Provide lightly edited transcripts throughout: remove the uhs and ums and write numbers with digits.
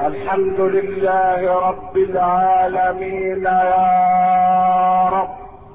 الحمد لله رب العالمين. يا رب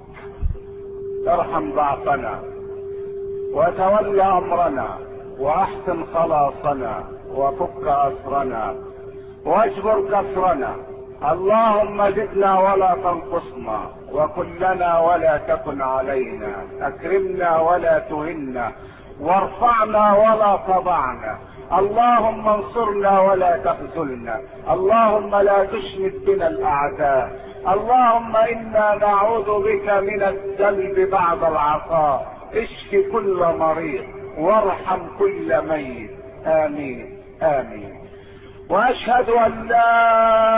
ارحم ضعفنا وتول امرنا واحسن خلاصنا وفك اسرنا واجبر كسرنا. اللهم زدنا ولا تنقصنا، وكن لنا ولا تكن علينا، اكرمنا ولا تهنا، وارفعنا ولا تضعنا. اللهم انصرنا ولا تخذلنا. اللهم لا تشمت بنا الاعداء. اللهم انا نعوذ بك من الذنب بعد العطاء. اشف كل مريض وارحم كل ميت. امين امين. واشهد ان لا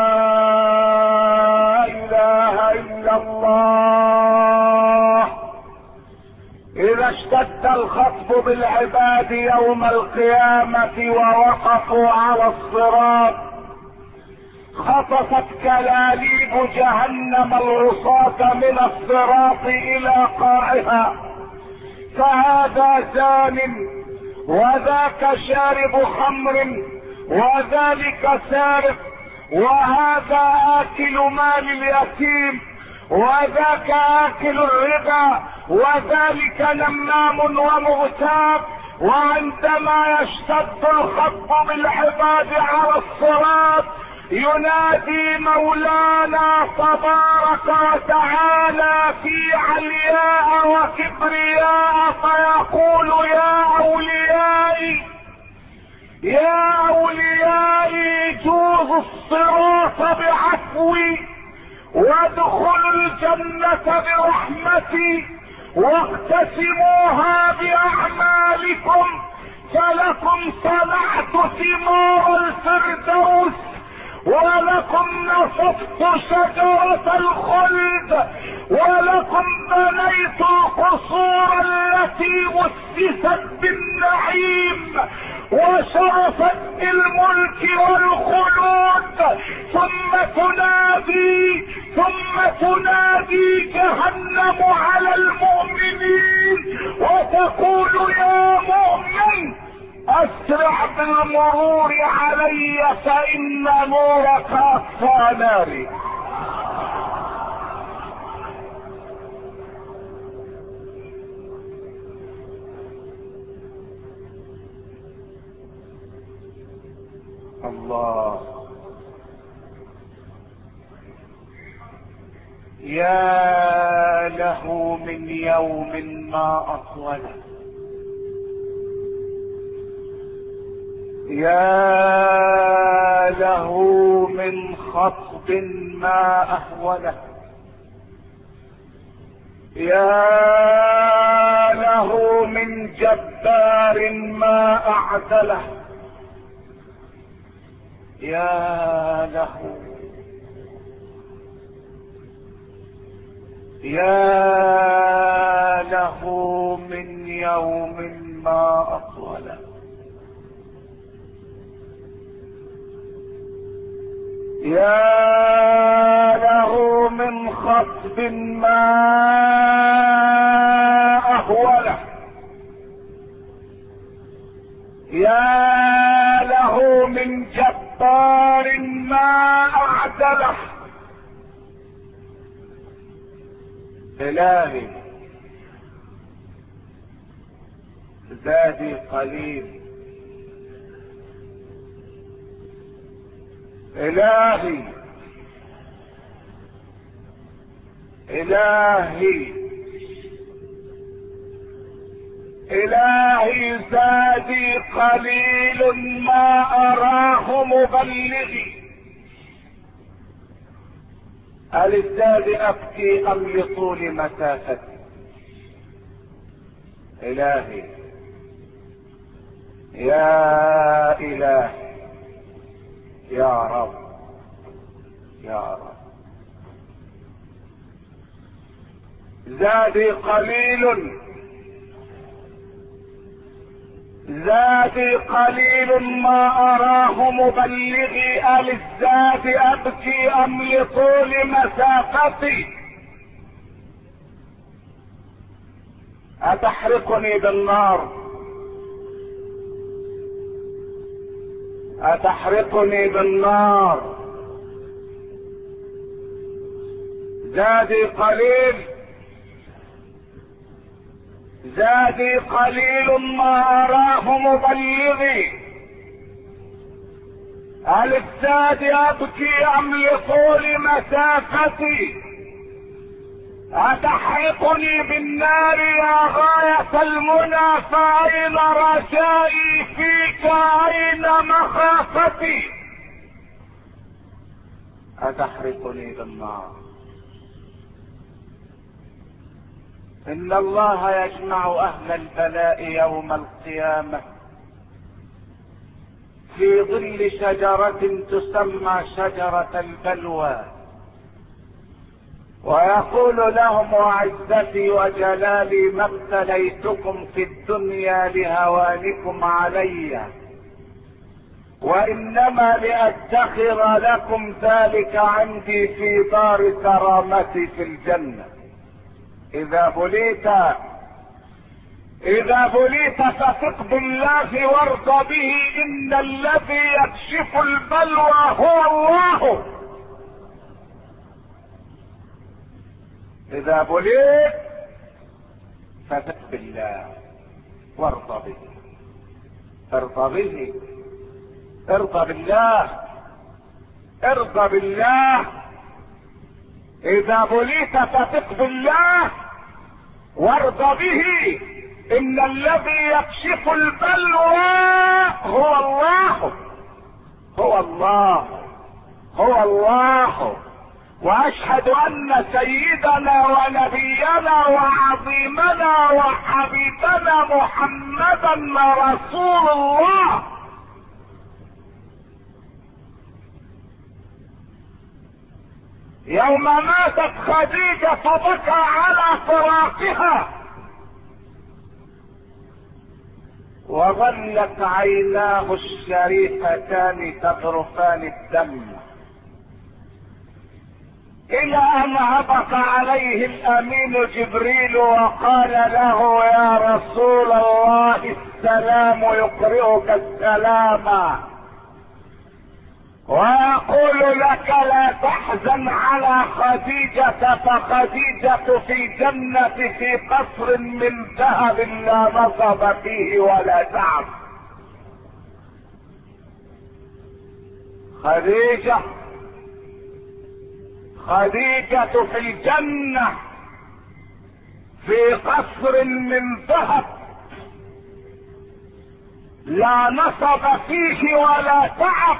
اله الا الله. اذا اشتد الخطب بالعباد يوم القيامة ووقفوا على الصراط، خطفت كلاليب جهنم العصاة من الصراط الى قاعها، فهذا زان وذاك شارب خمر وذلك سارق، وهذا آكل مال اليتيم وذاك آكل الربا، وذلك نمام ومغتاب. وعندما يشتد الخطب بالعباد على الصراط ينادي مولانا تبارك وتعالى في علياء وكبرياء فيقول يا أوليائي يا أوليائي جوزوا الصراط بعفوي وادخلوا الجنة برحمتي واقتسموها بأعمالكم، فلكم صنعت ثمار الفردوس ولكم نصفت شجرة الخلد ولكم بنيت القصور التي وسست بالنعيم وشرفت بالملك والخلود. ثم تنادي جهنم على المؤمنين وتقول يا مؤمن اسرع بالمرور علي فان نورك اطفى ناري. الله يا له من يوم ما اطوله، يا له من خطب ما اهوله، يا له من جبار ما اعدله، يا له من يوم ما اطوله. يا له من خطب ما اهوله، يا له من جبار ما اعدله. الهي زادي قليل، الهي زادي قليل ما اراه مبلغي. أللزاد أبكي أم لطول مسافتي؟ إلهي يا إلهي يا رب يا رب. زادي قليل ما أراه مبلغي. أللزاد أبكي أم لطول مسافتي؟ أتحرقني بالنار أتحرقني بالنار؟ زادي قليل، زادي قليل ما أراه مبلغي. هل الزاد أبكي أم لطول مسافتي؟ أتحرقني بالنار يا غاية المنى، فأين رجائي فيك؟ أين مخافتي؟ أتحرقني بالنار. إن الله يجمع أهل البلاء يوم القيامة في ظل شجرة تسمى شجرة البلوى، ويقول لهم: وعزتي وجلالي ما ابتليتكم في الدنيا لهوانكم علي، وإنما لأدخر لكم ذلك عندي في دار كرامتي في الجنة. إذا بليت فثق بالله وارض به، إن الذي يكشف البلوى هو الله. إذا بليت فثق بالله وارض به، ارض به، ارضى بالله، ارضى بالله. إذا بليت فثق بالله وارض به، إن الذي يكشف البلوى هو الله، هو الله، هو الله. وأشهد أن سيدنا ونبينا وعظيمنا وحبيبنا محمدا رسول الله. يوم ماتت خديجة بكى على فراقها، وظلت عيناه الشريفتان تذرفان الدم، إلى أن هبط عليه الأمين جبريل وقال له: يا رسول الله، السلام يقرئك السلام، ويقول لك: لا تحزن على خديجة، فخديجة في جنة في قصر من ذهب لا نصب فيه ولا تعب. خديجة في الجنة في قصر من ذهب لا نصب فيه ولا تعب.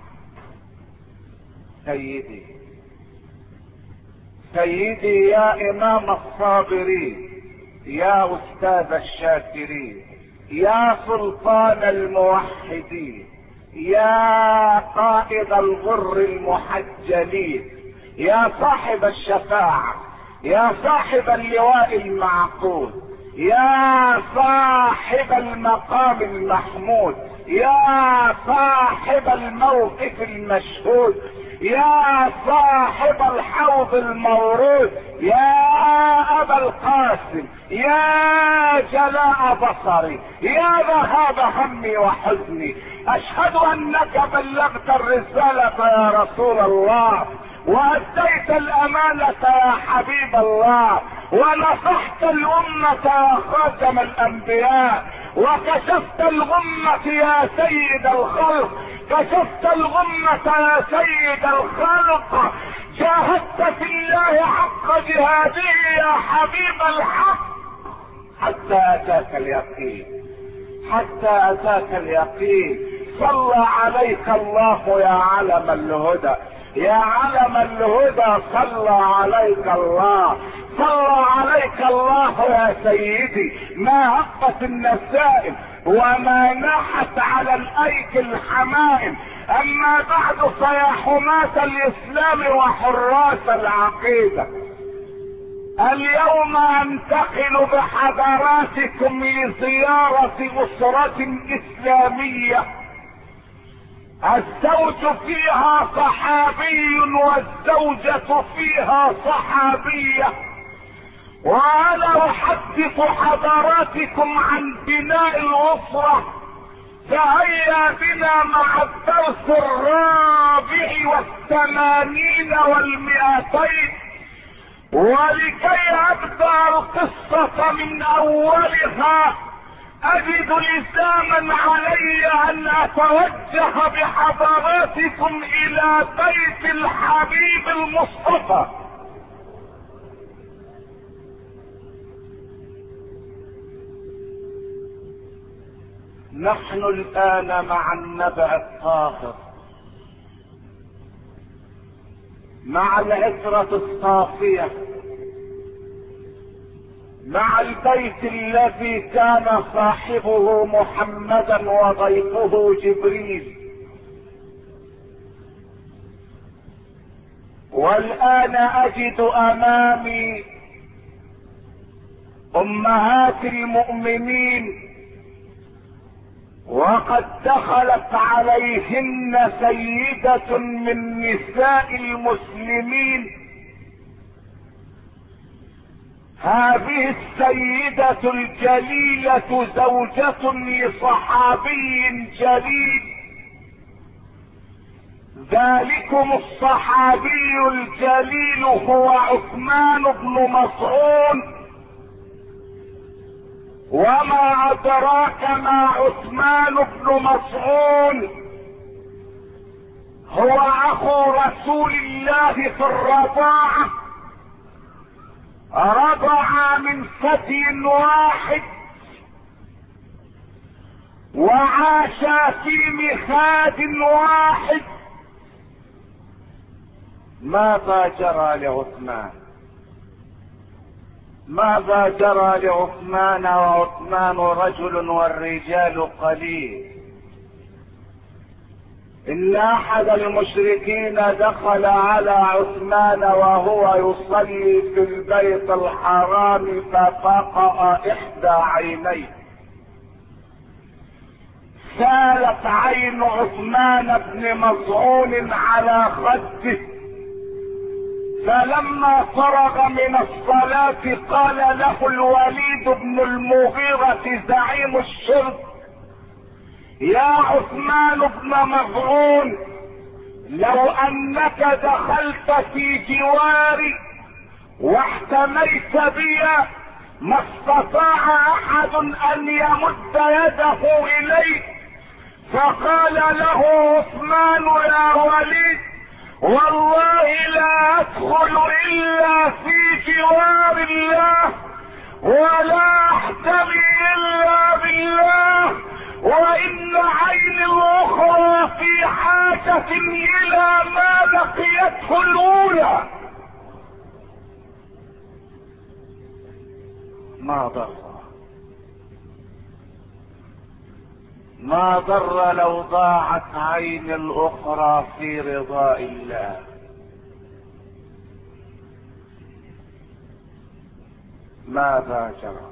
سيدي يا إمام الصابرين، يا أستاذ الشاكرين، يا سلطان الموحدين، يا قائد الغر المحجلين، يا صاحب الشفاعة، يا صاحب اللواء المعقود، يا صاحب المقام المحمود، يا صاحب الموقف المشهود، يا صاحب الحوض المورود، يا أبا القاسم، يا جلاء بصري، يا ذهاب همي وحزني، أشهد أنك بلغت الرسالة يا رسول الله، وأديت الأمانة يا حبيب الله، ونصحت الأمة يا خاتم الأنبياء، وكشفت الغمة يا سيد الخلق، كشفت الغمة يا سيد الخلق، جاهدت في الله حق جهاده يا حبيب الحق، حتى أتاك اليقين، حتى أتاك اليقين. صلى عليك الله يا علم الهدى، يا علم الهدى، صلى عليك الله، صلى عليك الله يا سيدي. ما هبت النسائم وما ناحت على الايك الحمائم. اما بعد فيا حماة الاسلام وحراس العقيدة، اليوم انتقل بحضراتكم لزيارة اسرة اسلامية الزوج فيها صحابي والزوجة فيها صحابية، وانا احدث حضراتكم عن بناء الاسرة فهيا بنا مع الدرس 84 و200. ولكي ابدأ القصة من اولها اجد لزاما علي ان اتوجه بحضراتكم الى بيت الحبيب المصطفى. نحن الان مع النبأ الطاهر، مع العترة الصافية، مع البيت الذي كان صاحبه محمدا وضيفه جبريل. والآن أجد أمامي أمهات المؤمنين، وقد دخلت عليهن سيدة من نساء المسلمين. هذه السيدة الجليلة زوجة لصحابي جليل، ذلكم الصحابي الجليل هو عثمان بن مظعون. وما أدراك ما عثمان بن مظعون؟ هو أخو رسول الله في الرضاعة، رضع من ثدي واحد وعاش في مخاد واحد. ماذا جرى لعثمان؟ ماذا جرى لعثمان وعثمان رجل والرجال قليل؟ إن أحد المشركين دخل على عثمان وهو يصلي في البيت الحرام ففقأ إحدى عينيه، سالت عين عثمان بن مظعون على خده، فلما فرغ من الصلاة قال له الوليد بن المغيرة زعيم الشرك: يا عثمان بن مظعون، لو انك دخلت في جواري واحتميت بي ما استطاع احد ان يمد يده اليك. فقال له عثمان: يا وليد، والله لا ادخل الا في جوار الله، ولا احتمي الا بالله، وان عيني الاخرى في حاجة الى ما لقيته الاولى. ما ضر لو ضاعت عين الاخرى في رضاء الله. ماذا جرى؟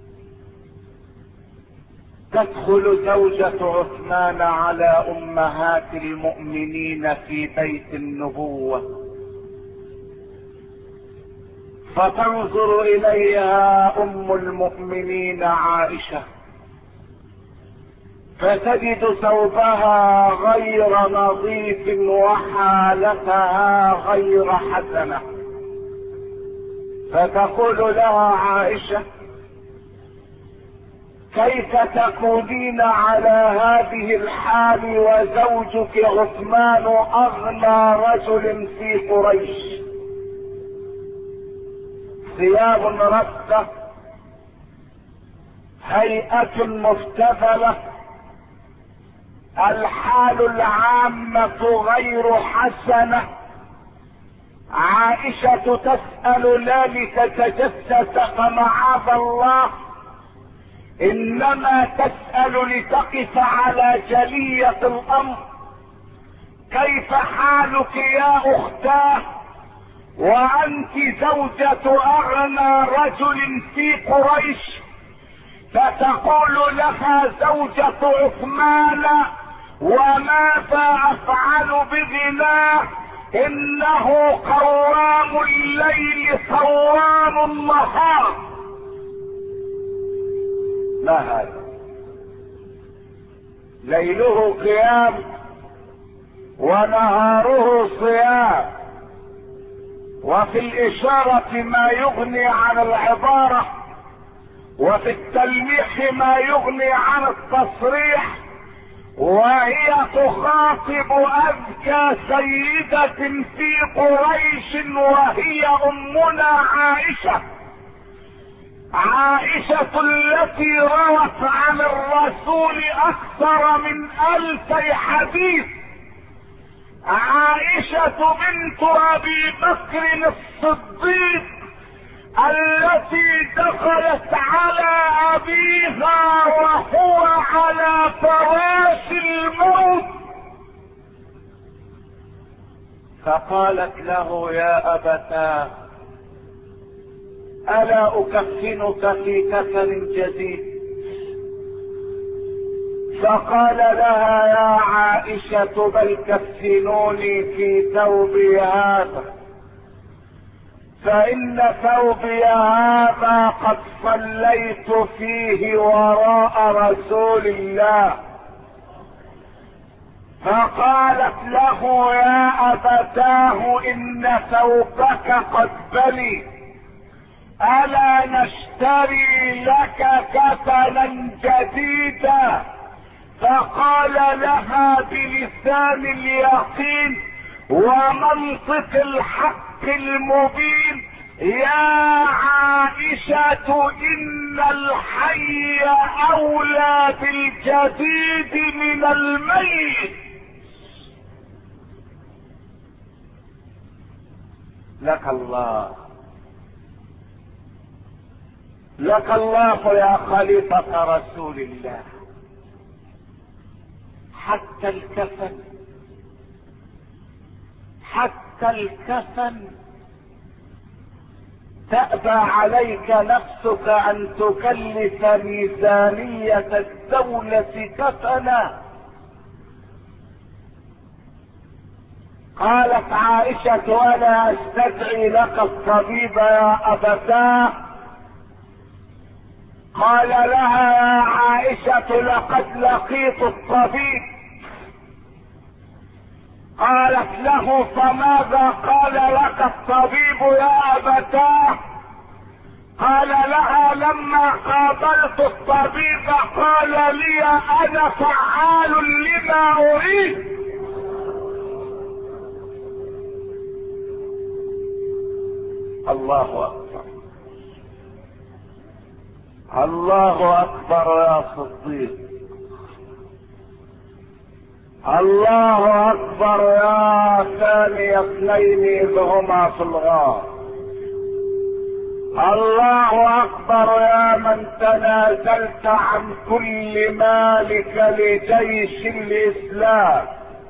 تدخل زوجة عثمان على امهات المؤمنين في بيت النبوة، فتنظر اليها ام المؤمنين عائشة، فتجد ثوبها غير نظيف وحالتها غير حسنة، فتقول لها عائشة: كيف تكونين على هذه الحال وزوجك عثمان اغنى رجل في قريش؟ ثياب رثة، هيئة مفتفلة، الحال العامة غير حسنة. عائشة تسأل لا لتتجسس فمعاذ الله، انما تسأل لتقف على جلية الامر. كيف حالك يا اختاه وانت زوجة اغنى رجل في قريش؟ فتقول لها زوجة عثمان: وماذا افعل بغناه؟ انه قوام الليل صوام النهار. ما هذا؟ ليله قيام ونهاره صيام، وفي الإشارة ما يغني عن العبارة، وفي التلميح ما يغني عن التصريح. وهي تخاطب أذكى سيدة في قريش، وهي أمنا عائشة، عائشة التي روت عن الرسول أكثر من 1000 حديث، عائشة بنت أبي بكر الصديق التي دخلت على أبيها وهو على فراش الموت، فقالت له: يا أبتاه، ألا أكفنك في كفن جديد؟ فقال لها: يا عائشة، بل كفنوني في ثوبي هذا، فإن ثوبي هذا قد صليت فيه وراء رسول الله. فقالت له: يا أبتاه، إن ثوبك قد بلي، ألا نشتري لك كفنا جديدا؟ فقال لها بلسان اليقين ومنطق الحق المبين: يا عائشة، إن الحي أولى بالجديد من الميت. لك الله، لك الله يا خليفة رسول الله. حتى الكفن، حتى الكفن تأبى عليك نفسك أن تكلف ميزانية الدولة كفنا. قالت عائشة: ولا استدعي لك الطبيب يا أبتاه؟ قال لها: يا عائشة، لقد لقيت الطبيب. قالت له: فماذا قال لك الطبيب يا أبتاه؟ قال لها: لما قابلت الطبيب قال لي: أنا فعال لما أريد. الله أكبر، الله أكبر يا صديق، الله أكبر يا ثاني اثنين إذ هما في الغار، الله أكبر يا من تنازلت عن كل مالك لجيش الإسلام،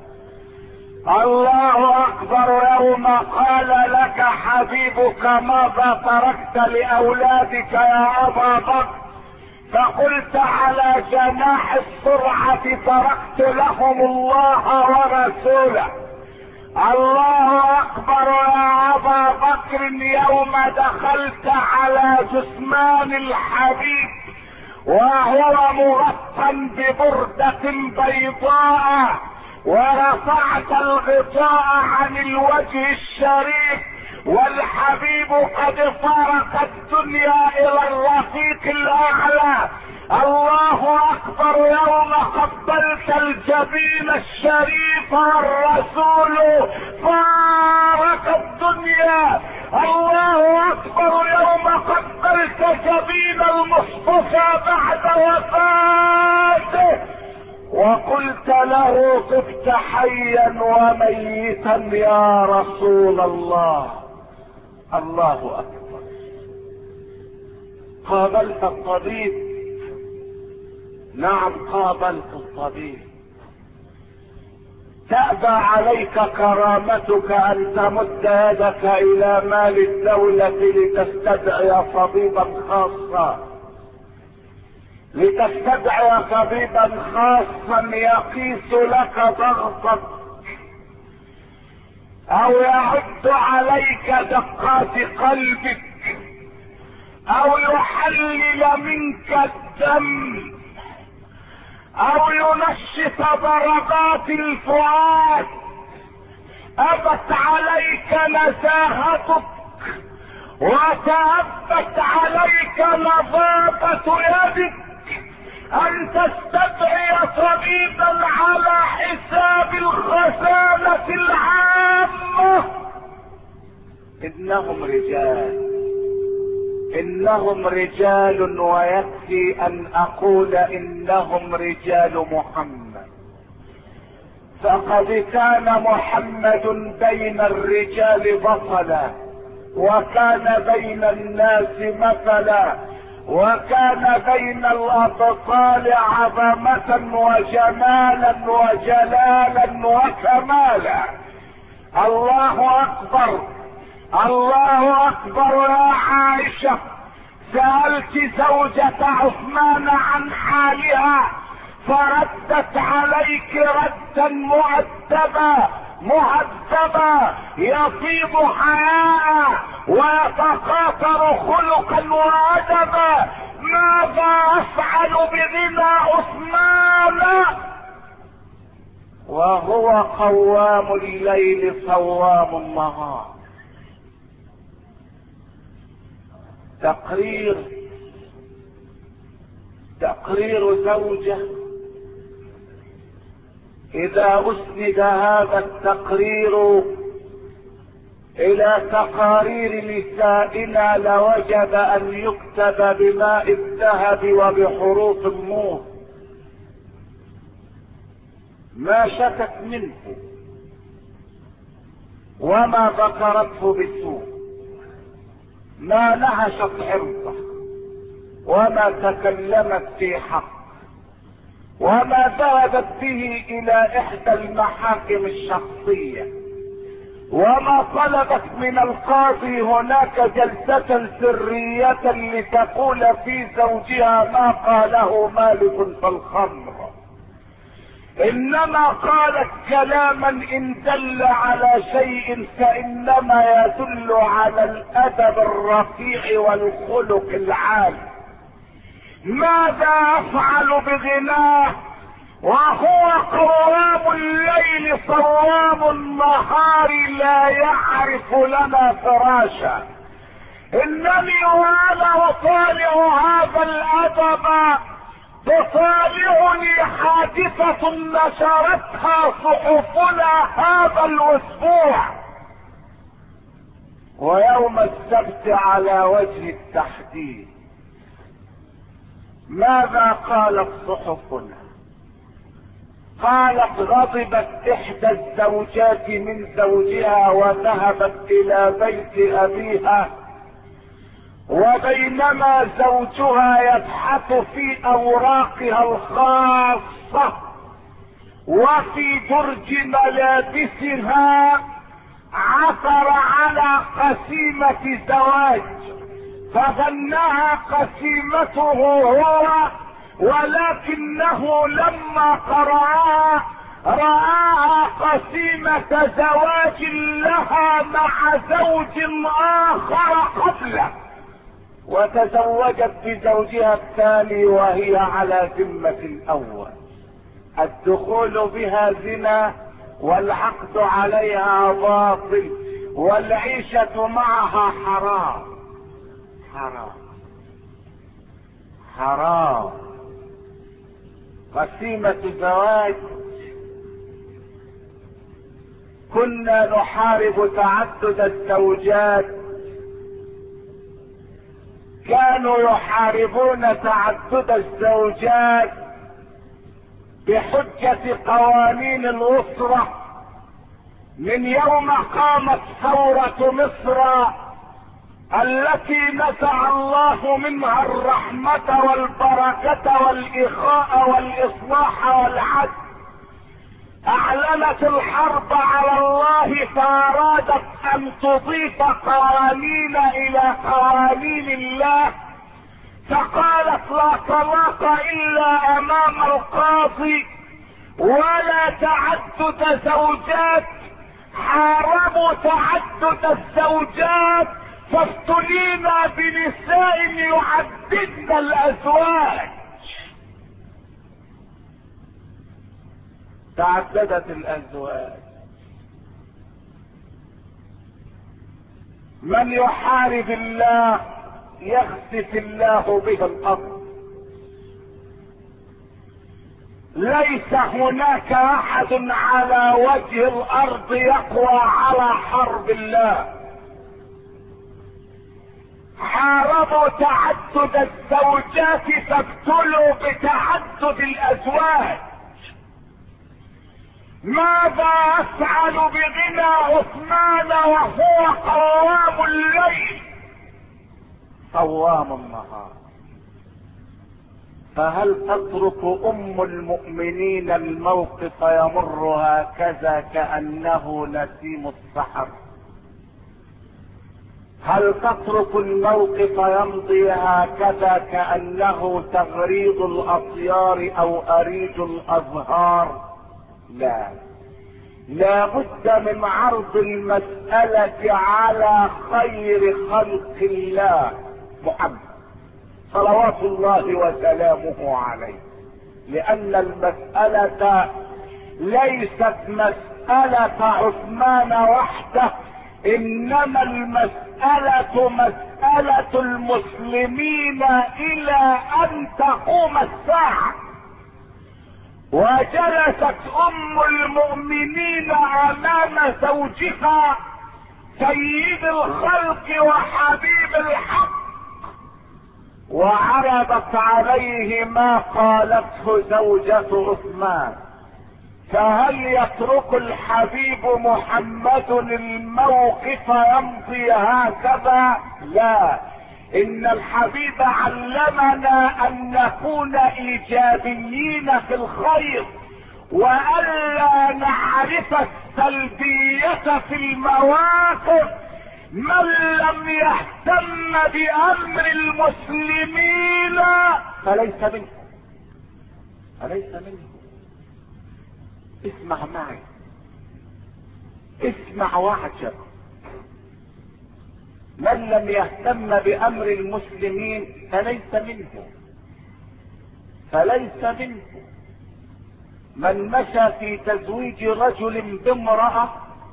الله أكبر يوم قال لك حبيبك: ماذا تركت لأولادك يا أبا بكر؟ فقلت على جناح السرعة: تركت لهم الله ورسوله. الله أكبر يا أبا بكر يوم دخلت على جثمان الحبيب وهو مغطى ببردة بيضاء، ورفعت الغطاء عن الوجه الشريف، والحبيب قد فارق الدنيا الى الرفيق الاعلى. الله اكبر يوم قبلت الجبين الشريف والرسول فارق الدنيا. الله اكبر يوم قبلت جبين المصطفى بعد وفاته وقلت له: طبت حيا وميتا يا رسول الله. الله اكبر. قابلت الطبيب، نعم قابلت الطبيب. تأبى عليك كرامتك ان تمد يدك الى مال الدولة لتستدعي طبيبا خاصا، لتستدعي طبيبا خاصا يقيس لك ضغطك او يعد عليك دقات قلبك او يحلل منك الدم او ينشط ضربات الفؤاد. ابت عليك نزاهتك وتأبت عليك نظافة يدك ان تستدعي طبيبا على حساب الخزانة العامة. انهم رجال ويكفي ان اقول انهم رجال محمد. فقد كان محمد بين الرجال بطلا، وكان بين الناس مثلا، وكان بين الابطال عظمة وجمالا وجلالا وكمالا. الله اكبر، الله اكبر. يا عائشة سألت زوجة عثمان عن حالها فردت عليك ردا مؤدبا يطيب حياء ويتقاطر خلقا وادبا. ماذا افعل بغنى عثمان وهو قوام الليل صوام النهار؟ تقرير زوجة اذا اسند هذا التقرير الى تقارير نسائنا لوجب ان يكتب بماء الذهب وبحروف النور. ما شكت منه وما ذكرته بسوء، ما نهشت عرضه وما تكلمت في حق، وما ذهبت به الى احدى المحاكم الشخصية، وما طلبت من القاضي هناك جلسة سرية لتقول في زوجها ما قاله مالك في الخمر. انما قالت كلاما ان دل على شيء فانما يدل على الادب الرفيع والخلق العالي. ماذا افعل بغناه وهو قوام الليل صوام النهار لا يعرف لنا فراشا؟ انني وانا اطالع هذا الادب تطالعني حادثة نشرتها صحفنا هذا الاسبوع، ويوم السبت على وجه التحديد. ماذا قالت صحفنا؟ قالت غضبت احدى الزوجات من زوجها وذهبت الى بيت ابيها، وبينما زوجها يبحث في اوراقها الخاصة وفي درج ملابسها عثر على قسيمة زواج، فظنها قسيمته هو، ولكنه لما رآها قسيمة زواج لها مع زوج آخر قبله، وتزوجت بزوجها الثاني وهي على ذمة الأول. الدخول بها زنا والعقد عليها باطل والعيشة معها حرام حرام حرام. قسيمة زواج. كنا نحارب تعدد الزوجات، كانوا يحاربون تعدد الزوجات بحجة قوانين الأسرة من يوم قامت ثورة مصر التي نزع الله منها الرحمة والبركة والإخاء والإصلاح والعدل. اعلنت الحرب على الله فارادت ان تضيف قوانين الى قوانين الله، فقالت لا طلاق الا امام القاضي ولا تعدد زوجات. حاربوا تعدد الزوجات فافتنينا بنساء يعددن الازواج. تعددت الازواج. من يحارب الله يخسف الله به الارض. ليس هناك احد على وجه الارض يقوى على حرب الله. حاربوا تعدد الزوجات فابتلوا بتعدد الازواج. ماذا افعل بغنى عثمان وهو قوام الليل صوام النهار؟ فهل تترك ام المؤمنين الموقف يمر هكذا كأنه نسيم السحر؟ هل تترك الموقف يمضي هكذا كأنه تغريد الأطيار أو أريج الأزهار؟ لا بد من عرض المسألة على خير خلق الله محمد صلوات الله وسلامه عليه، لأن المسألة ليست مسألة عثمان وحده، إنما المسألة مسألة المسلمين إلى أن تقوم الساعة. وجلست ام المؤمنين امام زوجها سيد الخلق وحبيب الحق وعرضت عليه ما قالته زوجة عثمان. فهل يترك الحبيب محمد الموقف يمضي هكذا؟ لا، ان الحبيب علمنا ان نكون ايجابيين في الخير والا نعرف السلبية في المواقف. من لم يهتم بامر المسلمين فليس منه. اسمع معي، اسمع واعجب. من لم يهتم بامر المسلمين فليس منه. من مشى في تزويج رجل بامرأة،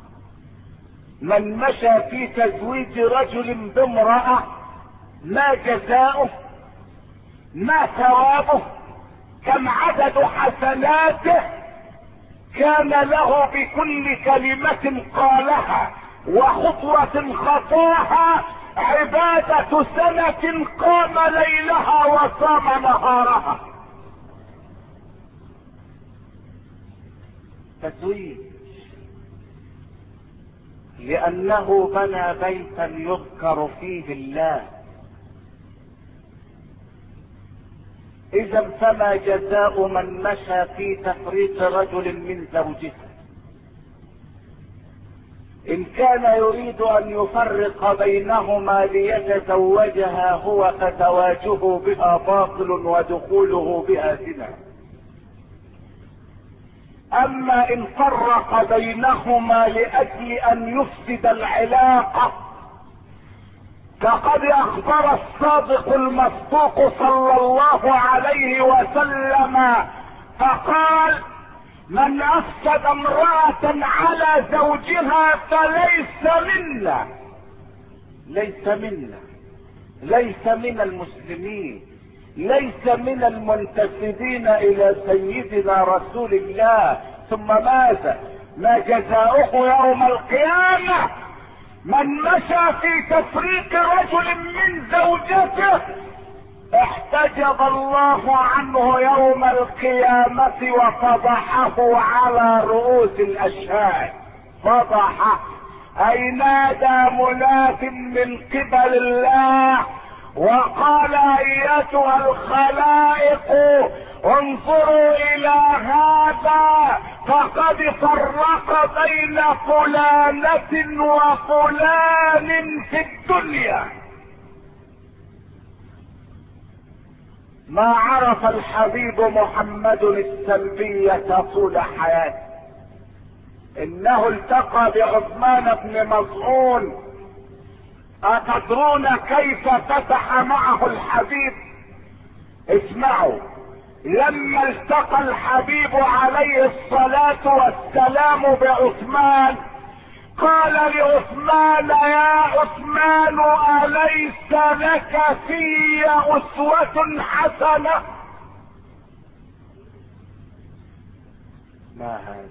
ما جزاؤه؟ ما ثوابه؟ كم عدد حسناته؟ كان له بكل كلمة قالها وخطوة خطاها عبادة سنة قام ليلها وصام نهارها. تزويج لأنه بنى بيتا يذكر فيه الله. إذا فما جزاء من مشى في تفريط رجل من زوجته؟ إن كان يريد أن يفرق بينهما ليتزوجها هو فزواجه بها باطل ودخوله بها زنا. أما إن فرق بينهما لأجل أن يفسد العلاقة فقد أخبر الصادق المصدوق صلى الله عليه وسلم فقال: من أفسد امرأة على زوجها فليس منا. ليس من المسلمين، ليس من المنتسبين إلى سيدنا رسول الله. ثم ماذا؟ ما جزاؤه يوم القيامة؟ من مشى في تفريق رجل من زوجته احتجب الله عنه يوم القيامة وفضحه على رؤوس الاشهاد. فضحه اي نادى مناد من قبل الله وقال: ايتها الخلائق انظروا الى هذا فقد فرق بين فلانة وفلان في الدنيا. ما عرف الحبيب محمد السلبية طول حياته. انه التقى بعثمان بن مظعون. أتدرون كيف فتح معه الحبيب؟ اسمعوا. لما التقى الحبيب عليه الصلاة والسلام بعثمان قال لعثمان: يا عثمان، أليس لك في أسوة حسنة؟ ما هذا؟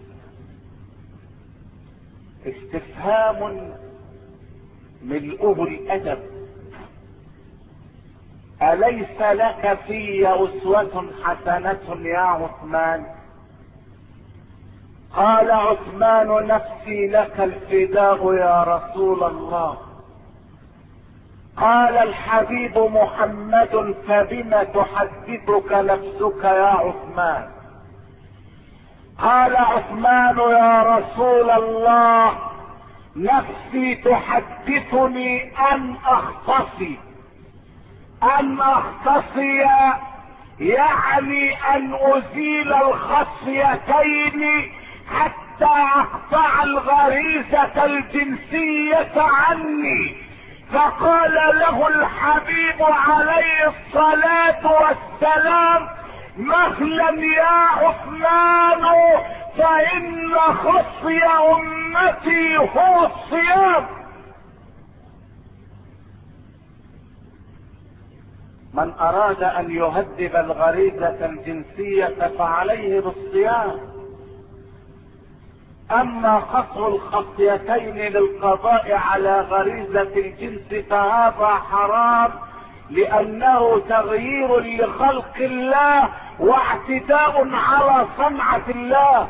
استفهام ملؤه الأدب. أليس لك في أسوة حسنة يا عثمان؟ قال عثمان: نفسي لك الفداء يا رسول الله. قال الحبيب محمد: فبم تحدثك نفسك يا عثمان؟ قال عثمان: يا رسول الله، نفسي تحدثني ان اختصي. ان اختصي يعني ان ازيل الخصيتين حتى اقطع الغريزة الجنسية عني. فقال له الحبيب عليه الصلاة والسلام: مهلا يا عثمان، فإن خصي أمتي هو الصيام. من أراد أن يهذب الغريزة الجنسية فعليه بالصيام. أما قطع الخصيتين للقضاء على غريزة الجنس فهذا حرام، لأنه تغيير لخلق الله واعتداء على صنعة الله.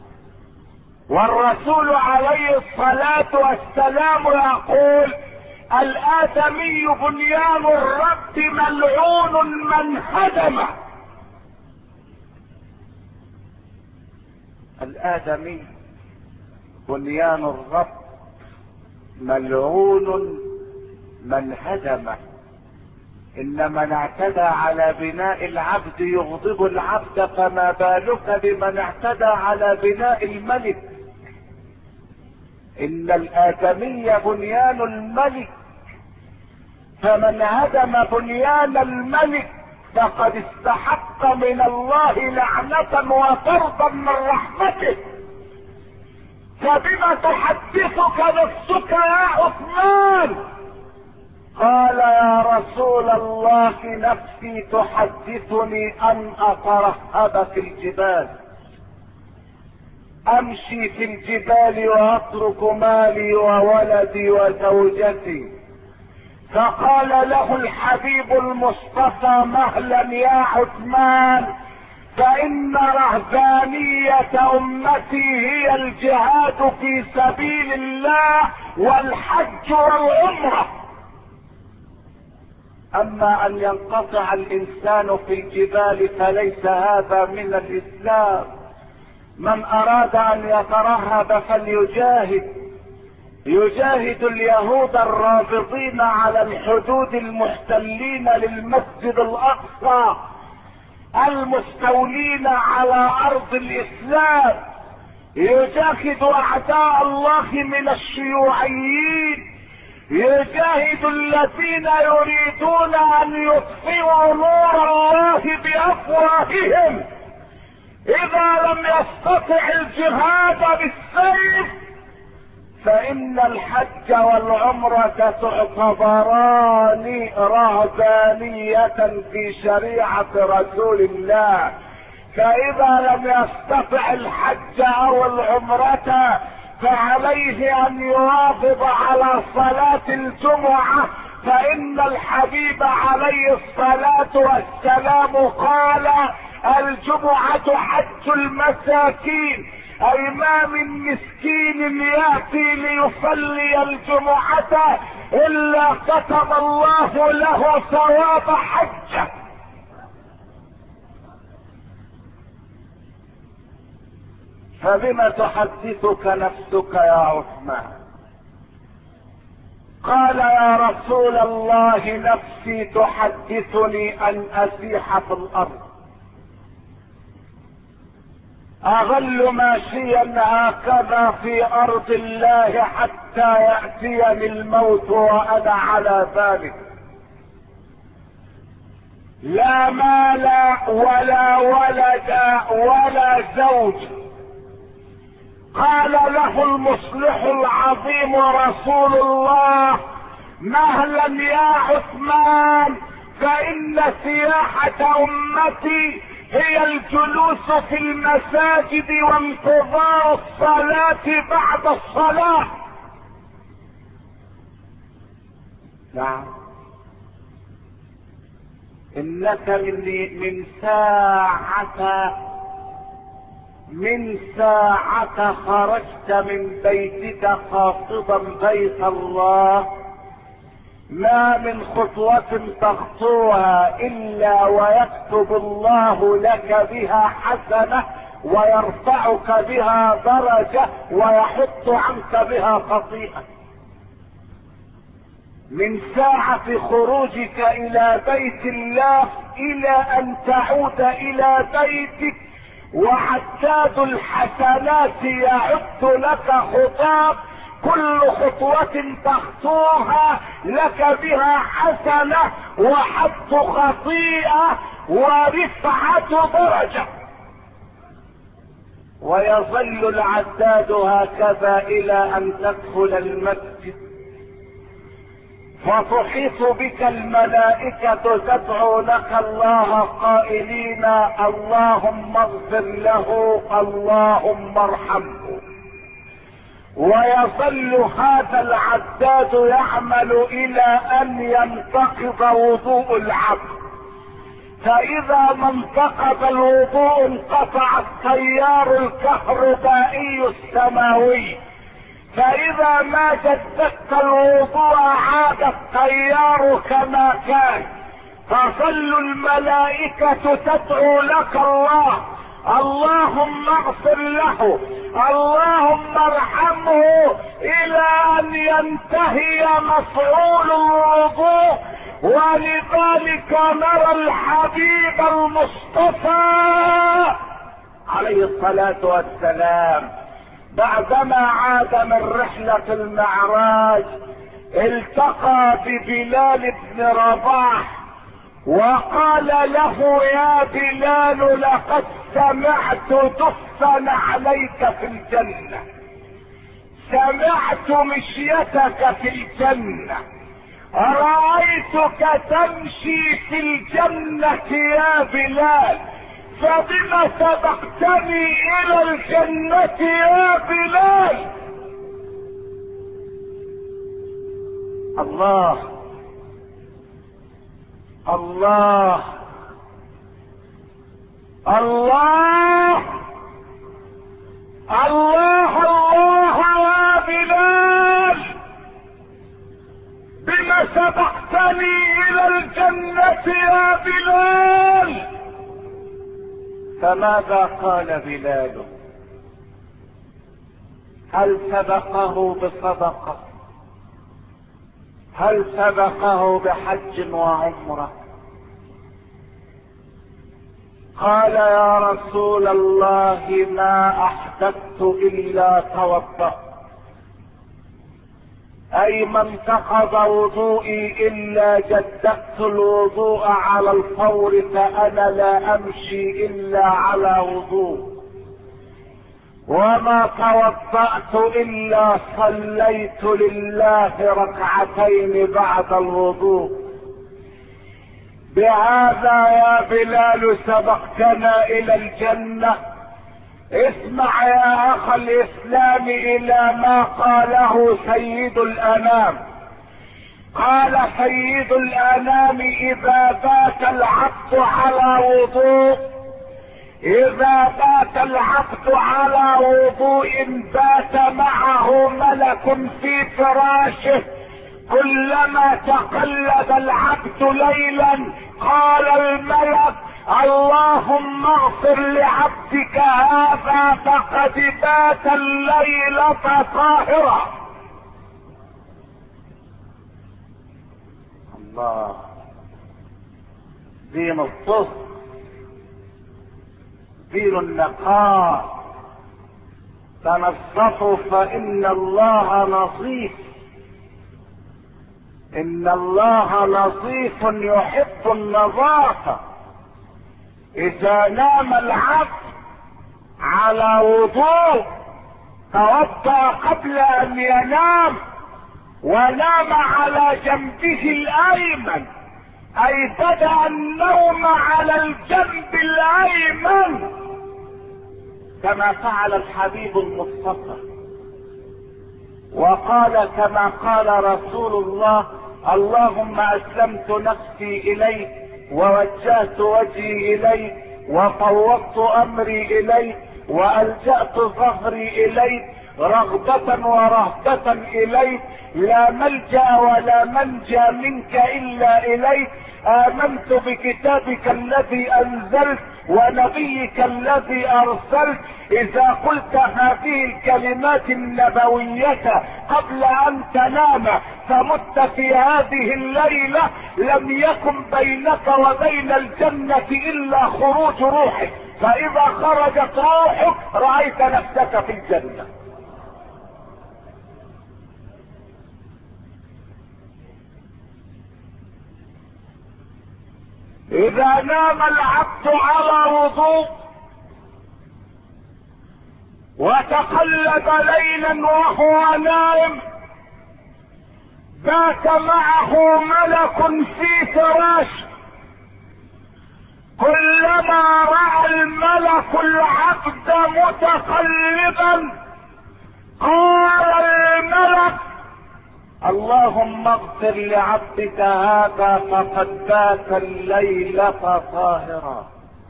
والرسول عليه الصلاة والسلام يقول: الآدمي بنيان الرب ملعون من هدمه. الآدمي بنيان الرب ملعون من هدمه. إن من اعتدى على بناء العبد يغضب العبد، فما بالك بمن اعتدى على بناء الملك. إن الآدمي بنيان الملك، فمن هدم بنيان الملك فقد استحق من الله لعنة وطردا من رحمته. فبما تحدثك نفسك يا عثمان؟ قال: يا رسول الله، نفسي تحدثني ان اترهب في الجبال، امشي في الجبال واترك مالي وولدي وزوجتي. فقال له الحبيب المصطفى: مهلا يا عثمان، فإن رهبانية أمتي هي الجهاد في سبيل الله والحج والعمرة. أما أن ينقطع الإنسان في الجبال فليس هذا من الإسلام. من أراد أن يترهب فليجاهد. يجاهد اليهود الرافضين على الحدود المحتلين للمسجد الأقصى، المستولين على أرض الإسلام. يجاهد أعداء الله من الشيوعيين. يجاهد الذين يريدون أن يطفئوا نور الله بأفواههم. إذا لم يستطع الجهاد بالسيف فإن الحج والعمرة تعتبران رهبانية في شريعة رسول الله. فإذا لم يستطع الحج أو العمرة فعليه أن يواظب على صلاة الجمعة، فإن الحبيب عليه الصلاة والسلام قال: الجمعة حج المساكين. أي ما من مسكين يأتي ليصلي الجمعة إلا كتب الله له ثواب حجه. فبما تحدثك نفسك يا عثمان؟ قال: يا رسول الله، نفسي تحدثني أن أسيح في الأرض، أظل ماشيا هكذا في أرض الله حتى يأتيني الموت وأنا على ذلك. لا مال ولا ولد ولا زوج. قال له المصلح العظيم رسول الله: مهلا يا عثمان، فإن سياحة أمتي هي الجلوس في المساجد وانتظار الصلاة بعد الصلاة. نعم، إنك من ساعة خرجت من بيتك قاصدا بيت الله ما من خطوة تخطوها إلا ويكتب الله لك بها حسنة ويرفعك بها درجة ويحط عنك بها خطيئة. من ساعة خروجك إلى بيت الله إلى أن تعود إلى بيتك وعداد الحسنات يعد لك خطاك، كل خطوة تخطوها لك بها حسنة وحط خطيئة ورفعة درجة. ويظل العداد هكذا إلى أن تدخل المسجد فتحيط بك الملائكة تدعو لك الله قائلين: اللهم اغفر له، اللهم ارحمه. ويظل هذا العداد يعمل الى ان ينتقض وضوء العبد، فاذا ما انتقض الوضوء انقطع التيار الكهربائي السماوي، فاذا ما جددت الوضوء عاد التيار كما كان. تظل الملائكة تدعو لك الله: اللهم اغفر له، اللهم ارحمه، الى ان ينتهي مفعول الوضوء. ولذلك نرى الحبيب المصطفى عليه الصلاة والسلام بعدما عاد من رحلة المعراج التقى ببلال بن رباح وقال له: يا بلال، لقد سمعت دفا عليك في الجنة، سمعت مشيتك في الجنة، رأيتك تمشي في الجنة يا بلال، فبما سبقتني الى الجنة يا بلال. الله الله الله الله الله يا بلال، بما سبقتني الى الجنة يا بلال. فماذا قال بلال؟ هل سبقه بصدقة؟ هل سبقه بحج وعمرة؟ قال: يا رسول الله، ما احدثت الا توضأت، اي ما انتقض وضوئي الا جددت الوضوء على الفور، فانا لا امشي الا على وضوء، وما توضأت الا صليت لله ركعتين بعد الوضوء. بهذا يا بلال سبقتنا الى الجنة. اسمع يا اخ الاسلام الى ما قاله سيد الانام. قال سيد الانام: اذا بات العبد على وضوء، اذا بات العبد على وضوء بات معه ملك في فراشه، كلما تقلب العبد ليلا قال الملك: اللهم اغفر لعبدك هذا فقد بات الليلة طاهرا. الله، دين الطهر، دين النقاء. تنظفوا فإن الله نظيف. ان الله نظيف يحب النظافة. اذا نام العبد على وضوء توضأ قبل ان ينام ونام على جنبه الايمن، اي بدأ النوم على الجنب الايمن كما فعل الحبيب المصطفى، وقال كما قال رسول الله: اللهم اسلمت نفسي اليك ووجهت وجهي اليك وفوضت امري اليك والجأت ظهري اليك رغبة ورهبة اليك، لا ملجأ ولا منجى منك الا اليك. امنت بكتابك الذي انزلت ونبيك الذي ارسلت. اذا قلت هذه الكلمات النبوية قبل ان تنام فمت في هذه الليلة لم يكن بينك وبين الجنة الا خروج روحك، فاذا خرجت روحك رأيت نفسك في الجنة. اذا نام العبد على وضوء وتقلب ليلا وهو نائم بات معه ملك في فراشه، كلما رأى الملك العبد متقلبا قال الملك: اللهم اغفر لعبدك هذا فقد بات الليلة طاهرا.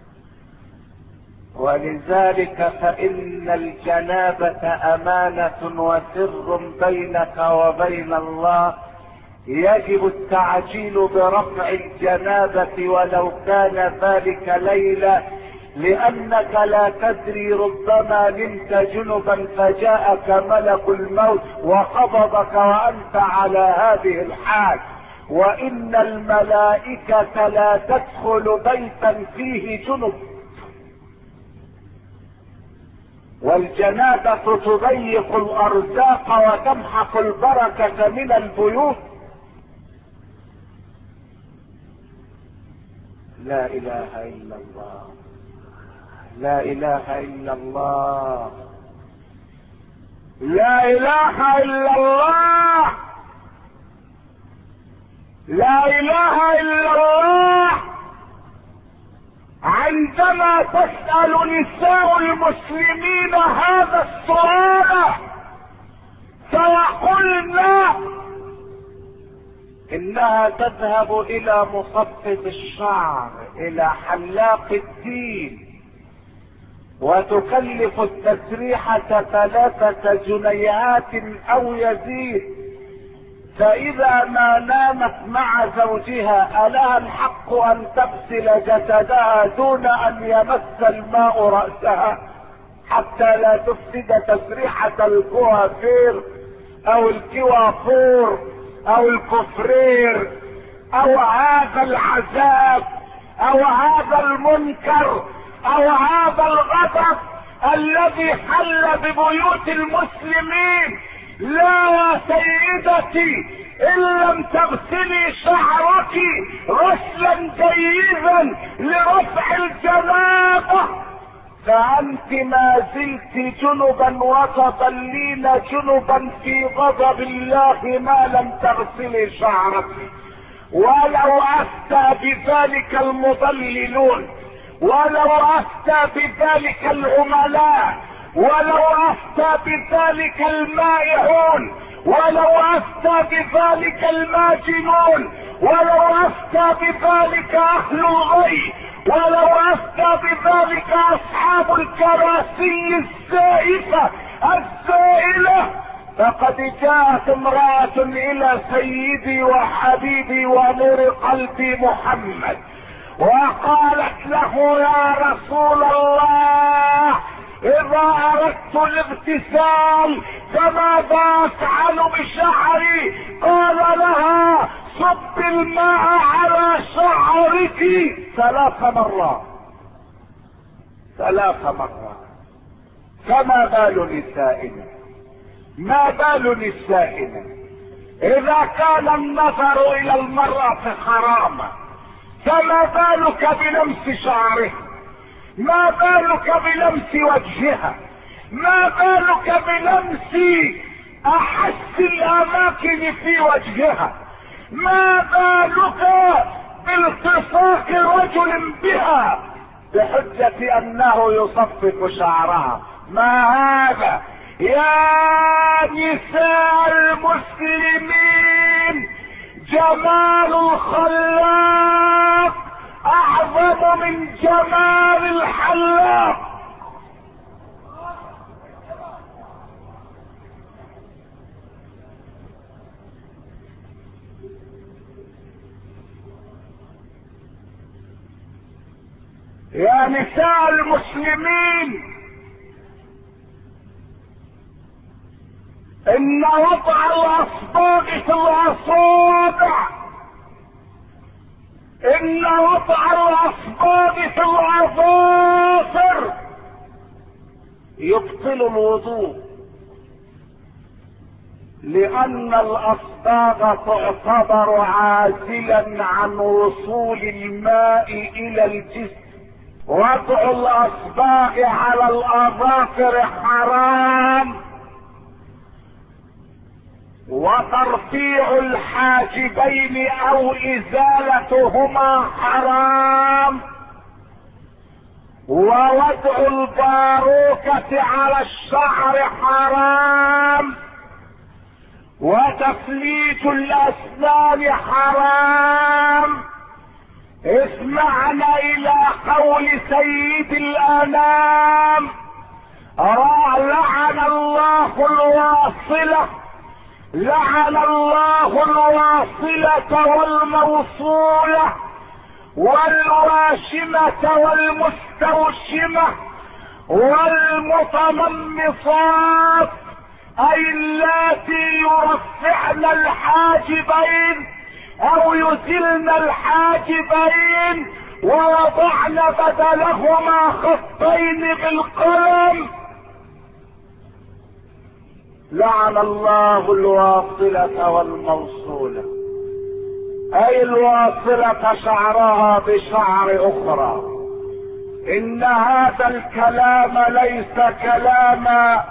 ولذلك فإن الجنابة أمانة وسر بينك وبين الله، يجب التعجيل برفع الجنابة ولو كان ذلك ليلة، لأنك لا تدري ربما نمت جنبا فجاءك ملك الموت وقبضك وأنت على هذه الحال. وإن الملائكة لا تدخل بيتا فيه جنب، والجنابة تضيق الأرزاق وتمحق البركة من البيوت. لا إله إلا الله، لا إله إلا الله، لا إله إلا الله، لا إله إلا الله. عندما تسأل نساء المسلمين هذا السؤال فيقولن انها تذهب الى مصفف الشعر، الى حلاق الدين، وتكلف التسريحة 3 جنيهات او يزيد، فاذا ما نامت مع زوجها ألها الحق ان تغسل جسدها دون ان يمس الماء رأسها حتى لا تفسد تسريحة الكوافير او الكوافور او الكفرير او هذا العذاب او هذا المنكر او هذا الغضب الذي حل ببيوت المسلمين؟ لا يا سيدتي، ان لم تغسلي شعرك غسلا جيدا لرفع الجنابة فأنت ما زلت جنبا وتظلين جنبا في غضب الله ما لم تغسلي شعرك. ولو أفتى بذلك المضللون، ولو أفتى بذلك العملاء، ولو أفتى بذلك المائعون، ولو أفتى بذلك الماجنون، ولو أفتى بذلك أهل الغي، ولو أفتى بذلك أصحاب الكراسي الزائفة الزائلة، فقد جاءت امرأة إلى سيدي وحبيبي ونور قلبي محمد وقالت له: يا رسول الله، إذا أردت الاغتسال فماذا أفعل بشعري؟ قال لها: صب الماء على شعرك 3 مرات، 3 مرات. فما بال نسائنا، ما بال نسائنا اذا كان النظر الى المرأة حراما فما بالك بلمس شعرها، ما بالك بلمس وجهها، ما بالك بلمس احس الاماكن في وجهها، ما بالك بالتصاق رجل بها بحجة انه يصفق شعرها. ما هذا يا نساء المسلمين؟ جمال الخلاق اعظم من جمال الحلاق. يا نساء المسلمين، ان وضع الاصباغ في الاصابع، ان وضع الاصباغ في الاظافر يبطل الوضوء، لان الاصباغ تعتبر عازلا عن وصول الماء الى الجسم. وضع الاصباغ على الاظافر حرام، وترفيع الحاجبين او ازالتهما حرام، ووضع الباروكة على الشعر حرام، وتفليت الاسنان حرام. اسمعنا الى قول سيد الانام: لعن الله الواصلة، لعن الله الواصلة والموصولة والواشمة والمستوشمة والمتممصات، اي اللاتي يرفعن الحاجبين او يزلن الحاجبين ووضعن بدلهما خطين بالقلم. لعن الله الواصلة والموصولة، اي الواصلة شعرها بشعر اخرى. ان هذا الكلام ليس كلام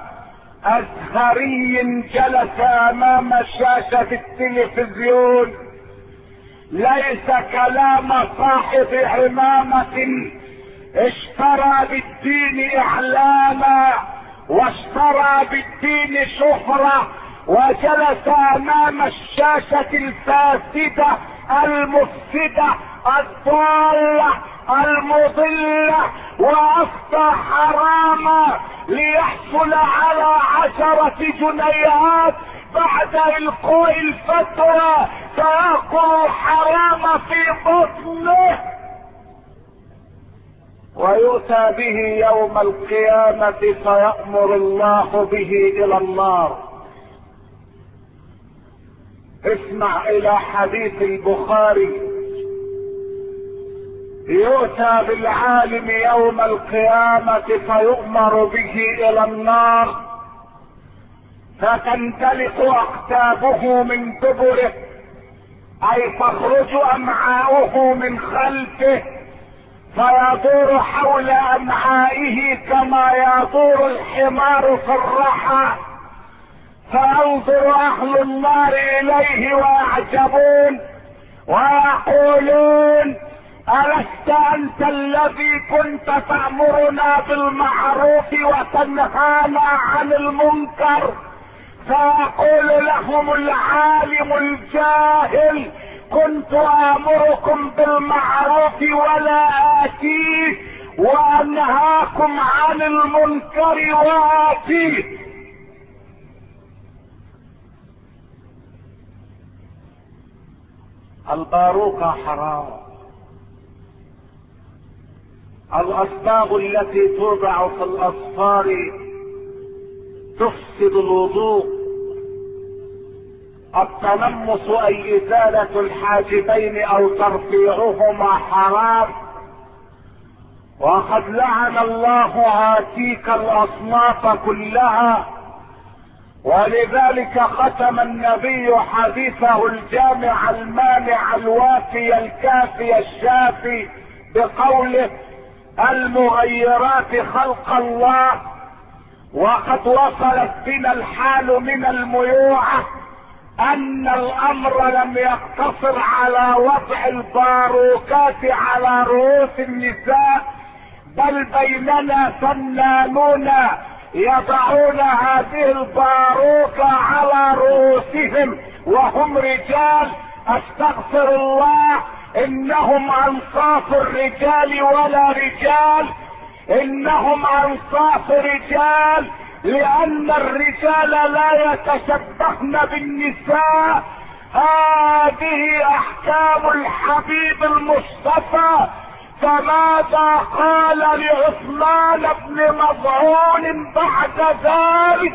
ازهري جلس امام شاشة التلفزيون، ليس كلام صاحب عمامة اشترى بالدين اعلاما واشترى بالدين شهرة وجلس امام الشاشة الفاسدة المفسدة الضالة المضلة وافتى حراما ليحصل على 10 جنيهات بعد القاء الفتوى، فيأكل حرام في بطنه ويؤتى به يوم القيامة فيأمر الله به الى النار. اسمع الى حديث البخاري: يؤتى بالعالم يوم القيامة فيؤمر به الى النار، فتندلق اقتابه من دبره، اي تخرج امعاؤه من خلفه، فيدور حول امعائه كما يدور الحمار في الرحى، فينظر اهل النار اليه ويعجبون ويقولون: ألست أنت الذي كنت تأمرنا بالمعروف وتنهانا عن المنكر؟ فيقول لهم العالم الجاهل: كنت آمركم بالمعروف ولا آتيه، وأنهاكم عن المنكر وآتيه. الباروكة حرام، الاصباغ التي توضع في الاظفار تفسد الوضوء، التنمص اي ازالة الحاجبين او ترفيعهما حرام. وقد لعن الله هاتيك الاصناف كلها، ولذلك ختم النبي حديثه الجامع المانع الوافي الكافي الشافي بقوله: المغيرات خلق الله. وقد وصلت بنا الحال من الميوعة ان الامر لم يقتصر على وضع الباروكات على رؤوس النساء، بل بيننا فنانون يضعون هذه الباروكة على رؤوسهم وهم رجال. استغفر الله، انهم انصاف الرجال ولا رجال، انهم انصاف رجال، لان الرجال لا يتشبهن بالنساء. هذه احكام الحبيب المصطفى. فماذا قال لعثمان بن مظعون بعد ذلك؟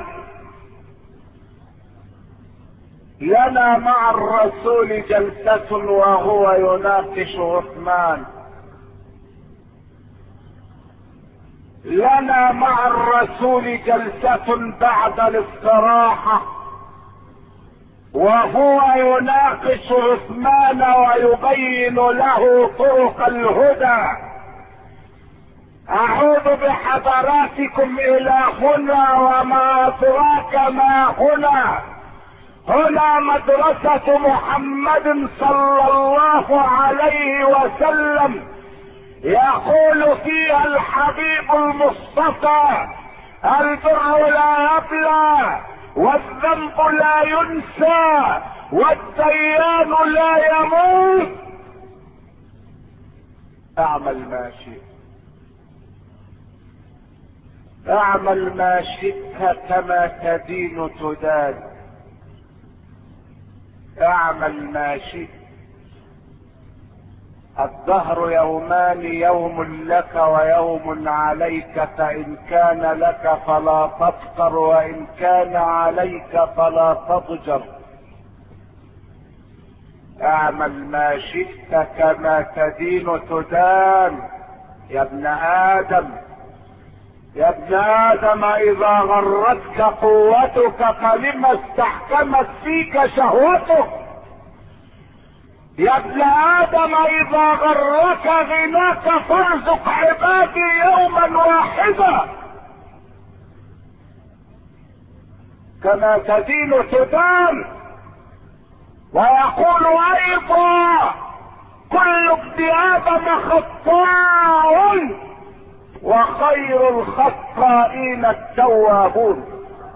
لنا مع الرسول جلسة وهو يناقش عثمان، لنا مع الرسول جلسة بعد الاستراحة وهو يناقش عثمان ويبين له طرق الهدى. اعود بحضراتكم الى هنا، وما ادراك ما هنا. هنا مدرسة محمد صلى الله عليه وسلم، يقول فيها الحبيب المصطفى: البر لا يبلى، والذنب لا ينسى، والديان لا يموت. اعمل ما شئت، اعمل ما شئت كما تدين تدان، اعمل ما شئت. الدهر يومان، يوم لك ويوم عليك، فإن كان لك فلا تفطر، وإن كان عليك فلا تضجر. اعمل ما شئت كما تدين تدان. يا ابن آدم، يا ابن آدم، إذا غرتك قوتك فلما استحكمت فيك شهوتك. يا ابن آدم، إذا غرك غناك فارزق عبادي يوما واحدا. كما تدين تدان. ويقول أيضا: كل ابن آدم خطاء وخير الخطائين التوابون.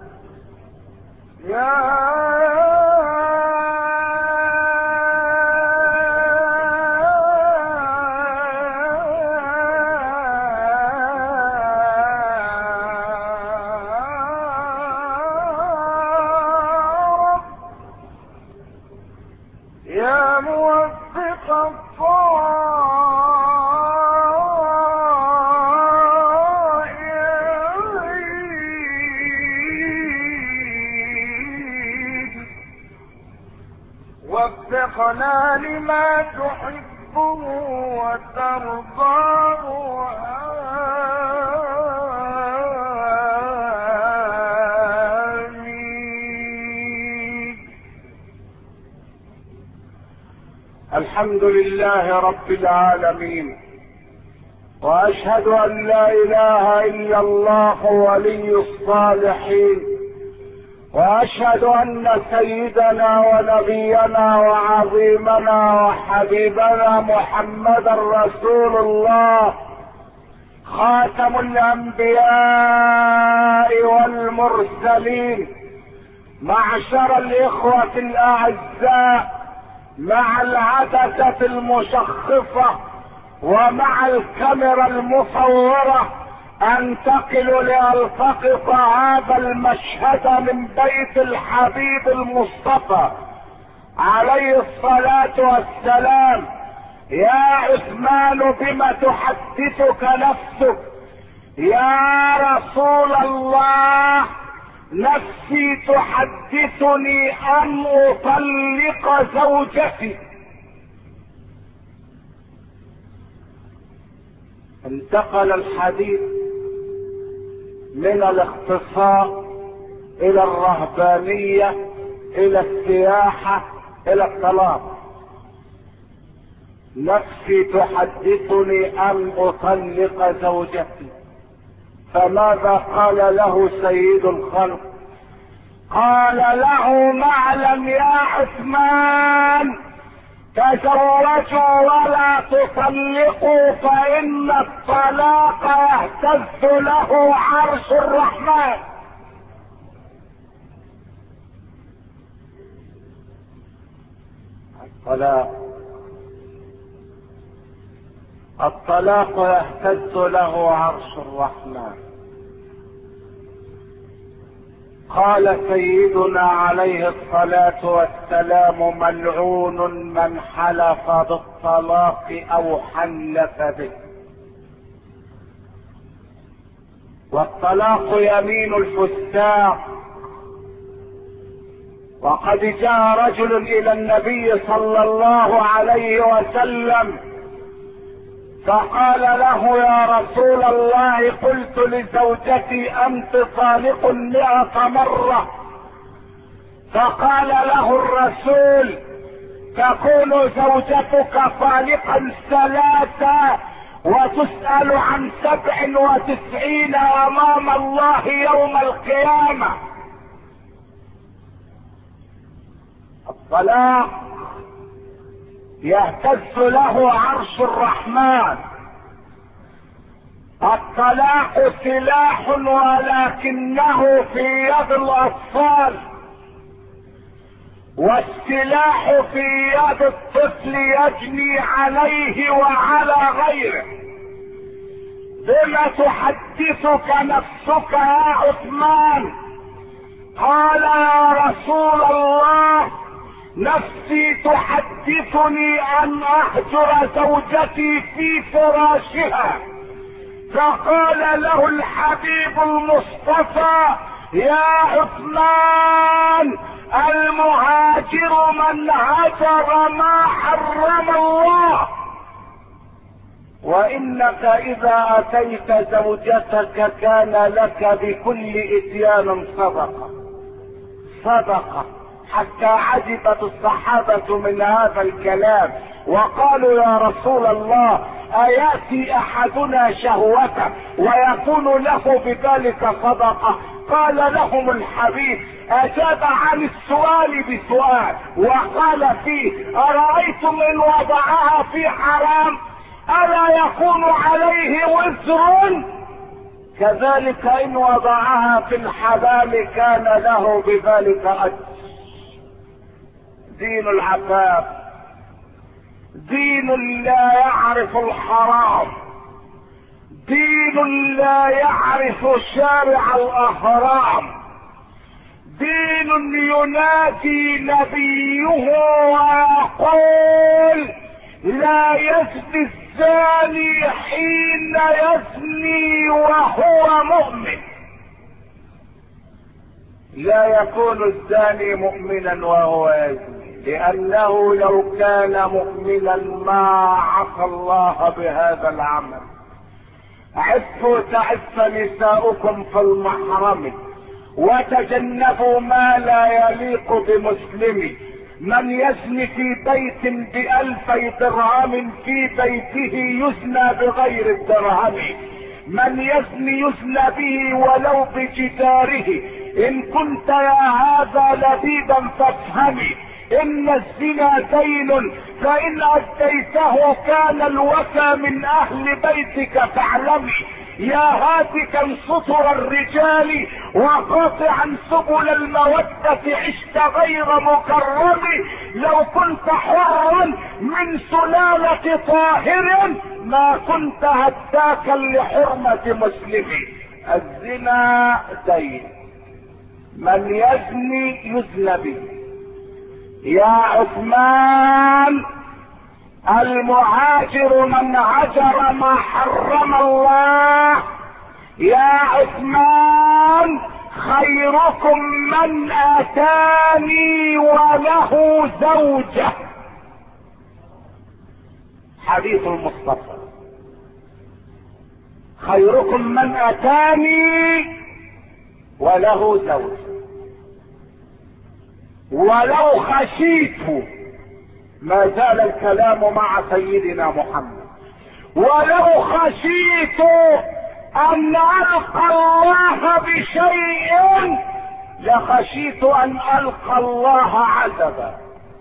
يا موفق وفقنا لما تحبه وترضاه. الحمد لله رب العالمين، واشهد ان لا اله الا الله ولي الصالحين، واشهد ان سيدنا ونبينا وعظيمنا وحبيبنا محمدا رسول الله، خاتم الانبياء والمرسلين. معشر الاخوة الاعزاء، مع العدسة المشخصة ومع الكاميرا المصورة انتقل لالتقط هذا المشهد من بيت الحبيب المصطفى عليه الصلاة والسلام. يا عثمان، بما تحدثك نفسك؟ يا رسول الله، نفسي تحدثني ان اطلق زوجتي. انتقل الحديث من الاختصاء الى الرهبانية، الى السياحة، الى الطلاق. نفسي تحدثني ان اطلق زوجتي. فماذا قال له سيد الخلق؟ قال له: معلم يا عثمان، تزوجوا ولا تطلقوا، فان الطلاق يهتز له عرش الرحمن. الطلاق يهتز له عرش الرحمن. قال سيدنا عليه الصلاة والسلام: ملعون من حلف بالطلاق او حلف به. والطلاق يمين الفساق. وقد جاء رجل الى النبي صلى الله عليه وسلم فقال له: يا رسول الله، قلت لزوجتي انت طالق 100 مرة. فقال له الرسول: تكون زوجتك طالقا 3 وتسأل عن 97 امام الله يوم القيامة. الطلاق يهتز له عرش الرحمن. الطلاق سلاح ولكنه في يد الاطفال، والسلاح في يد الطفل يجني عليه وعلى غيره. بما تحدثك نفسك يا عثمان؟ قال: يا رسول الله، نفسي تحدثني ان اهجر زوجتي في فراشها. فقال له الحبيب المصطفى: يا عثمان، المهاجر من هجر ما حرم الله. وانك اذا اتيت زوجتك كان لك بكل اتيان صدقة. حتى عجبت الصحابة من هذا الكلام وقالوا: يا رسول الله، اياتي احدنا شهوته ويكون له بذلك صدقة؟ قال لهم الحبيب، اجاب عن السؤال بسؤال وقال فيه: ارايتم ان وضعها في حرام الا يكون عليه وزر؟ كذلك ان وضعها في الحلال كان له بذلك اجر. دين العفاف دين لا يعرف الحرام، دين لا يعرف شارع الاحرام، دين ينادي نبيه ويقول: لا يزني الزاني حين يزني وهو مؤمن. لا يكون الزاني مؤمنا وهو يزني، لانه لو كان مؤمنا ما عصى الله بهذا العمل. عفوا تعف نساؤكم في المحرم وتجنبوا ما لا يليق بمسلم. من يزني في بيت ب2000 درهم في بيته يزنى بغير الدرهم. من يزني يزنى به ولو بجداره. ان كنت يا هذا لبيبا فافهمي ان الزنا دين، فان اديته كان الوفى من اهل بيتك فاعلمي. يا هاتكا سطر الرجال وقاطعا سبل المودة عشت غير مكرم. لو كنت حرا من سلالة طاهر ما كنت هداكا لحرمة مسلم. الزنا دين، من يزني يزنى به. يا عثمان، المهاجر من هجر ما حرم الله. يا عثمان، خيركم من اتاني وله زوجة. حديث المصطفى: خيركم من اتاني وله زوجة. ولو خشيت، ما زال الكلام مع سيدنا محمد، ولو خشيت ان القى الله بشيء لخشيت ان القى الله عذبا.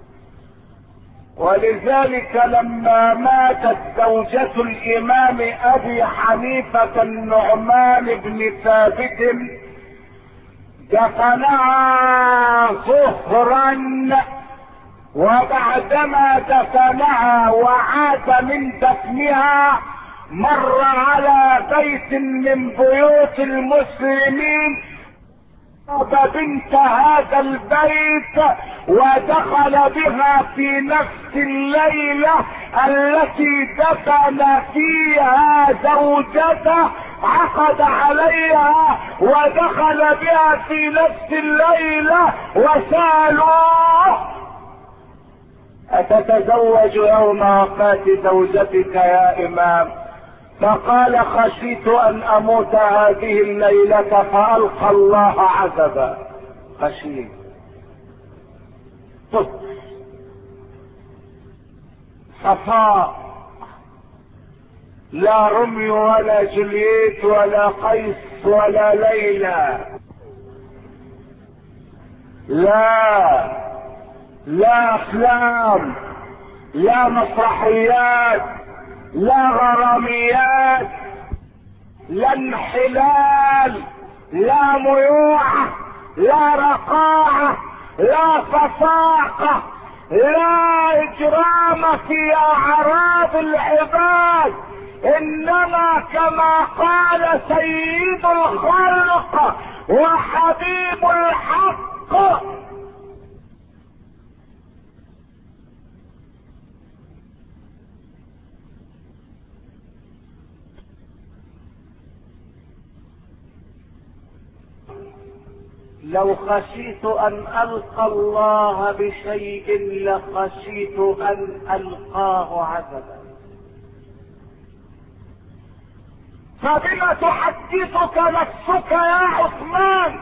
ولذلك لما ماتت زوجة الامام ابي حنيفة النعمان بن ثابت دفنها ظهرا، وبعدما دفنها وعاد من دفنها مر على بيت من بيوت المسلمين بنت هذا البيت ودخل بها في نفس الليلة التي دفن فيها زوجته، عقد عليها ودخل بها في نفس الليلة وسألوه: أتتزوج يوم وفاة زوجتك يا إمام؟ فقال: خشيت أن أموت هذه الليلة فألقى الله عذبا. خشيت. صفاء، لا رمي ولا جولييت ولا قيس ولا ليلى، لا افلام، لا مسرحيات، لا غراميات، لا انحلال، لا ميوعة، لا رقاعة، لا فساقة، لا اجرام في اعراض العباد، انما كما قال سيد الخلق وحبيب الحق: لو خشيت ان القى الله بشيء لخشيت ان القاه عذبا. فبما تحدثك نفسك يا عثمان؟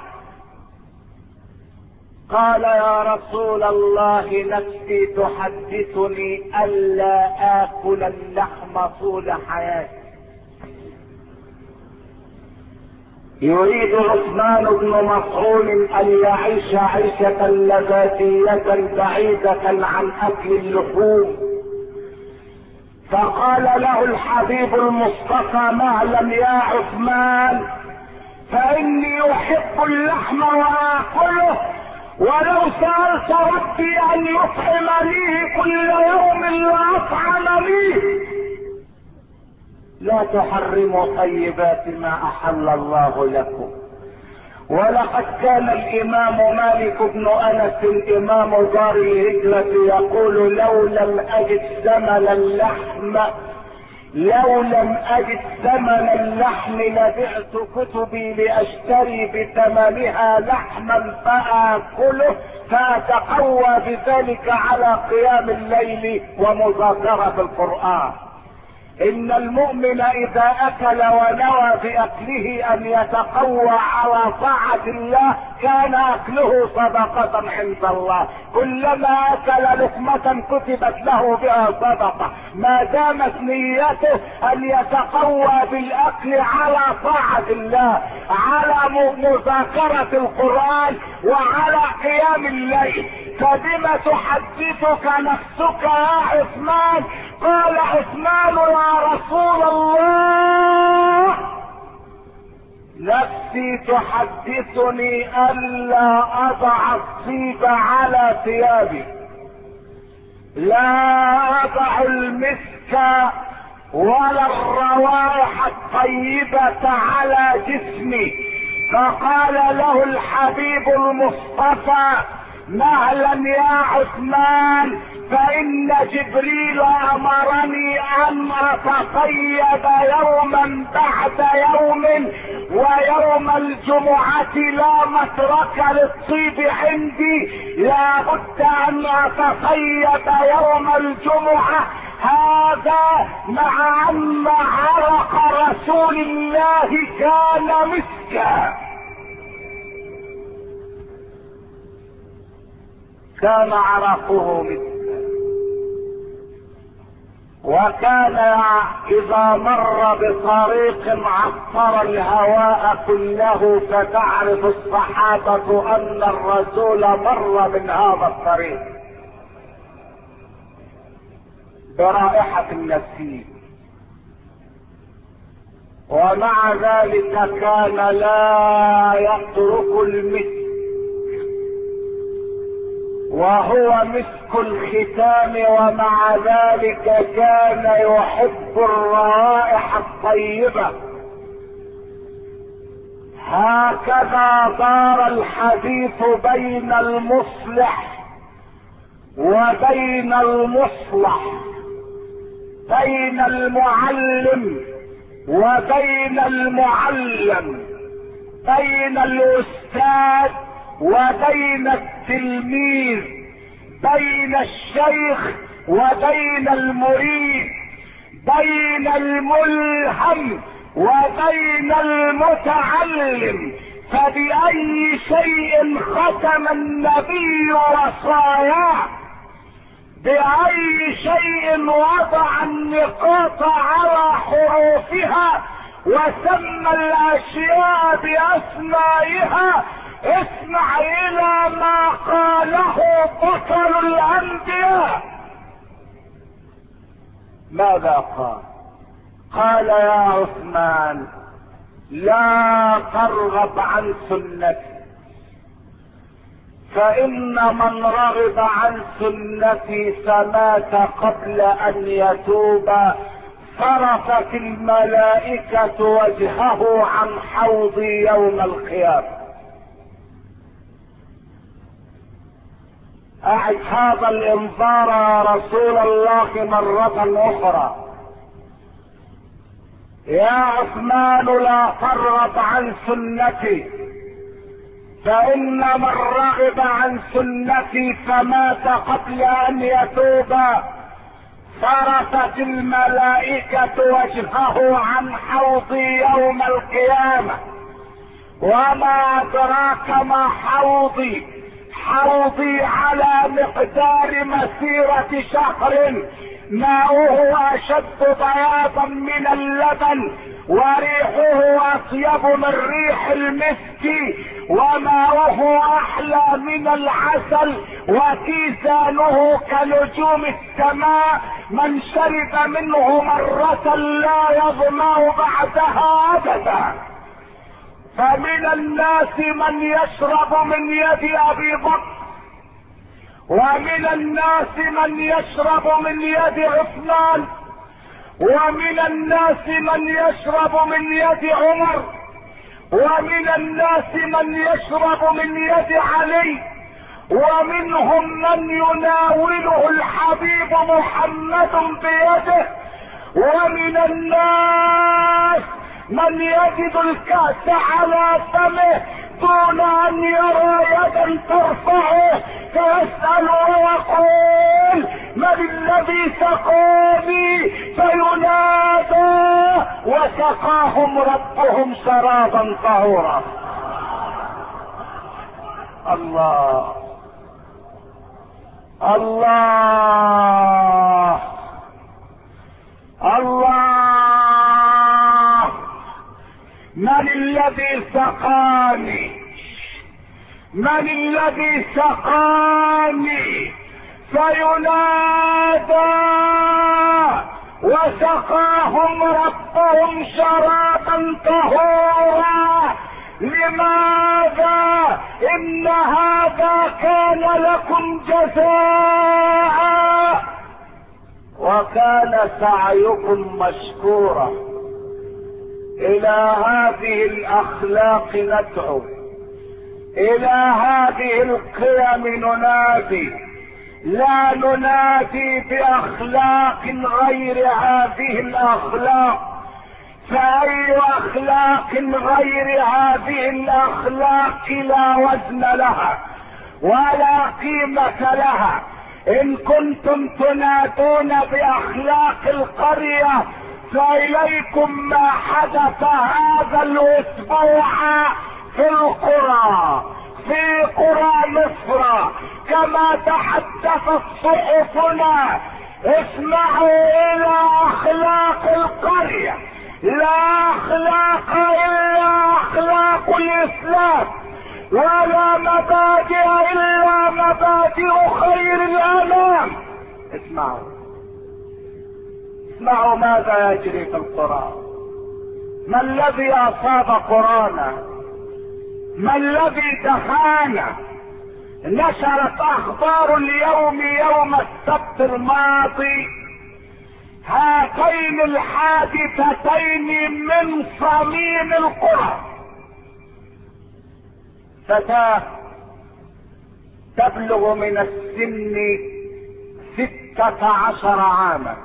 قال: يا رسول الله نفسي تحدثني الا اكل اللحم طول حياتي. يريد عثمان بن مسعود ان يعيش عيشة لذاتية بعيدة عن اكل اللحوم، فقال له الحبيب المصطفى: معلم يا عثمان، فاني احب اللحم واكله، ولو سألت ربي ان يطعمني كل يوم لاطعمني. لا تحرموا طيبات ما احل الله لكم. ولقد كان الامام مالك بن انس امام دار الهجرة يقول: لو لم اجد ثمن اللحم لبعت كتبي لاشتري بثمنها لحما فاكله، فاتقوى بذلك على قيام الليل ومذاكرة القرآن. ان المؤمن اذا اكل ونوى باكله ان يتقوى على طاعة الله كان اكله صدقة عند الله، كلما اكل لقمة كتبت له بها صدقة، ما دامت نيته ان يتقوى بالاكل على طاعة الله، على مذاكرة القرآن وعلى قيام الليل. فبما تحدثك نفسك يا عثمان؟ قال عثمان: يا رسول الله نفسي تحدثني الا اضع الطيب على ثيابي، لا اضع المسك ولا الروائح الطيبة على جسمي. فقال له الحبيب المصطفى: مهلا يا عثمان، فإن جبريل أمرني أن أتطيب يوما بعد يوم، ويوم الجمعة لا مترك للطيب عندي، لا بد أن أتطيب يوم الجمعة. هذا مع أن عرق رسول الله كان مسكا. كان عرقه مسكا، وكان اذا مر بطريق عطر الهواء كله فتعرف الصحابة ان الرسول مر من هذا الطريق برائحة النسيم. ومع ذلك كان لا يترك المسك، وهو مسك الختام، ومع ذلك كان يحب الروائح الطيبة. هكذا دار الحديث بين المصلح وبين المصلح، بين المعلم وبين المعلم، بين الاستاذ وبين التلميذ، بين الشيخ وبين المريد، بين الملهم وبين المتعلم. فبأي شيء ختم النبي وصاياه؟ بأي شيء وضع النقاط على حروفها وسمى الاشياء باسمائها؟ اسمع الى ما قاله بطل الانبياء. ماذا قال؟ قال يا عثمان لا ترغب عن سنتي، فإن من رغب عن سنتي فمات قبل أن يتوب صرفت الملائكة وجهه عن حوضي يوم القيامة. أعد هذا الإنذار يا رسول الله مرة أخرى. يا عثمان لا ترغب عن سنتي، فإن من رغب عن سنتي فمات قبل أن يتوب صرفت الملائكة وجهه عن حوضي يوم القيامة. وما أدراك ما حوضي؟ حوضي على مقدار مسيرة شهر، ماؤه أشد بياضا من اللبن، وريحه أطيب من ريح المسك، وماؤه أحلى من العسل، وكيسانه كنجوم السماء. من شرب منه مرة لا يظمأ بعدها أبدا. فمن الناس من يشرب من يد أبي بكر، ومن الناس من يشرب من يد عثمان، ومن الناس من يشرب من يد عمر، ومن الناس من يشرب من يد علي، ومنهم من يناوله الحبيب محمد بيده، ومن الناس من يجد الكأس على فمه دون ان يرى يدا ترفعه فيسأل ويقول من الذي سقاني؟ فينادى وسقاهم ربهم شرابا طهورا. الله الله الله. من الذي سقاني؟ من الذي سقاني؟ فينادى وسقاهم ربهم شرابا طهورا. لماذا؟ إن هذا كان لكم جزاء وكان سعيكم مشكورا. إلى هذه الأخلاق ندعو، إلى هذه القيم ننادي. لا ننادي بأخلاق غير هذه الأخلاق، فأي أخلاق غير هذه الأخلاق لا وزن لها ولا قيمة لها. إن كنتم تنادون بأخلاق القرية فإليكم ما حدث هذا الأسبوع في القرى. في قرى مصر كما تحدثت صحفنا. اسمعوا الى اخلاق القرية، لا اخلاق الا اخلاق الاسلام، ولا مبادئ الا مبادئ خير الانام. اسمعوا ماذا يجري في القرى. ما الذي اصاب قرانا؟ ما الذي دخانا؟ نشرت اخبار اليوم يوم السبت الماضي هاتين الحادثتين من صميم القرى. فتاة تبلغ من السن 16 عاما،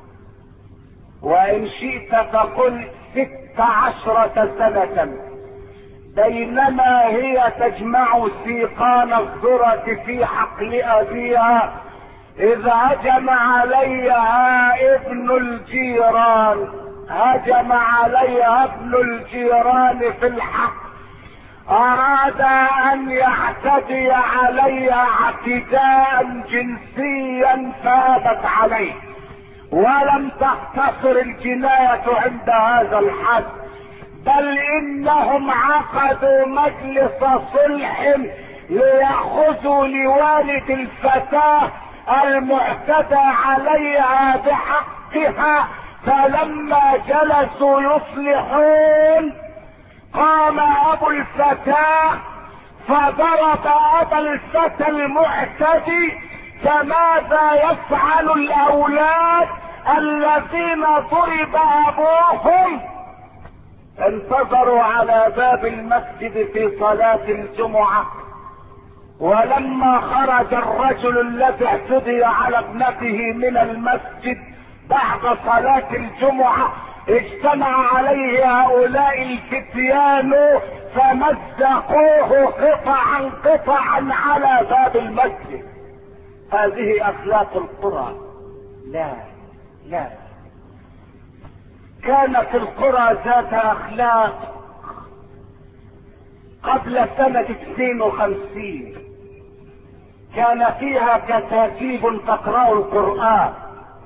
وان شئت فقل 16 سنة، بينما هي تجمع سيقان الذرة في حقل ابيها اذ هجم عليها ابن الجيران. هجم عليها ابن الجيران في الحق، اراد ان يعتدي عليها اعتداء جنسيا فابت عليه، ولم تقتصر الجناية عند هذا الحد، بل انهم عقدوا مجلس صلح ليأخذوا لوالد الفتاة المعتدى عليها بحقها. فلما جلسوا يصلحون قام ابو الفتاة فضرب ابا الفتى المعتدي. فماذا يفعل الاولاد الذين ضرب ابوهم؟ انتظروا على باب المسجد في صلاة الجمعة، ولما خرج الرجل الذي اعتدي على ابنته من المسجد بعد صلاة الجمعة اجتمع عليه هؤلاء الفتيان فمزقوه قطعا على باب المسجد. هذه اخلاق القرى. لا كانت القرى ذات اخلاق قبل سنة 52. كان فيها كتاتيب تقرأ القرآن،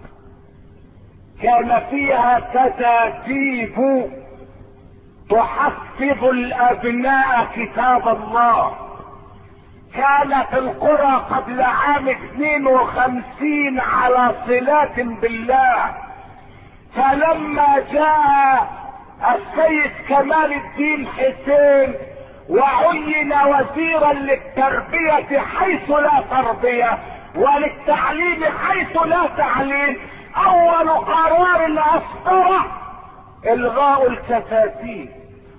كان فيها كتاتيب تحفظ الابناء كتاب الله. كانت القرى قبل عام 52 على صلات بالله. فلما جاء السيد كمال الدين حسين وعين وزيرا للتربية حيث لا تربية وللتعليم حيث لا تعليم، اول قرار اصدره الغاء الكتاتيب.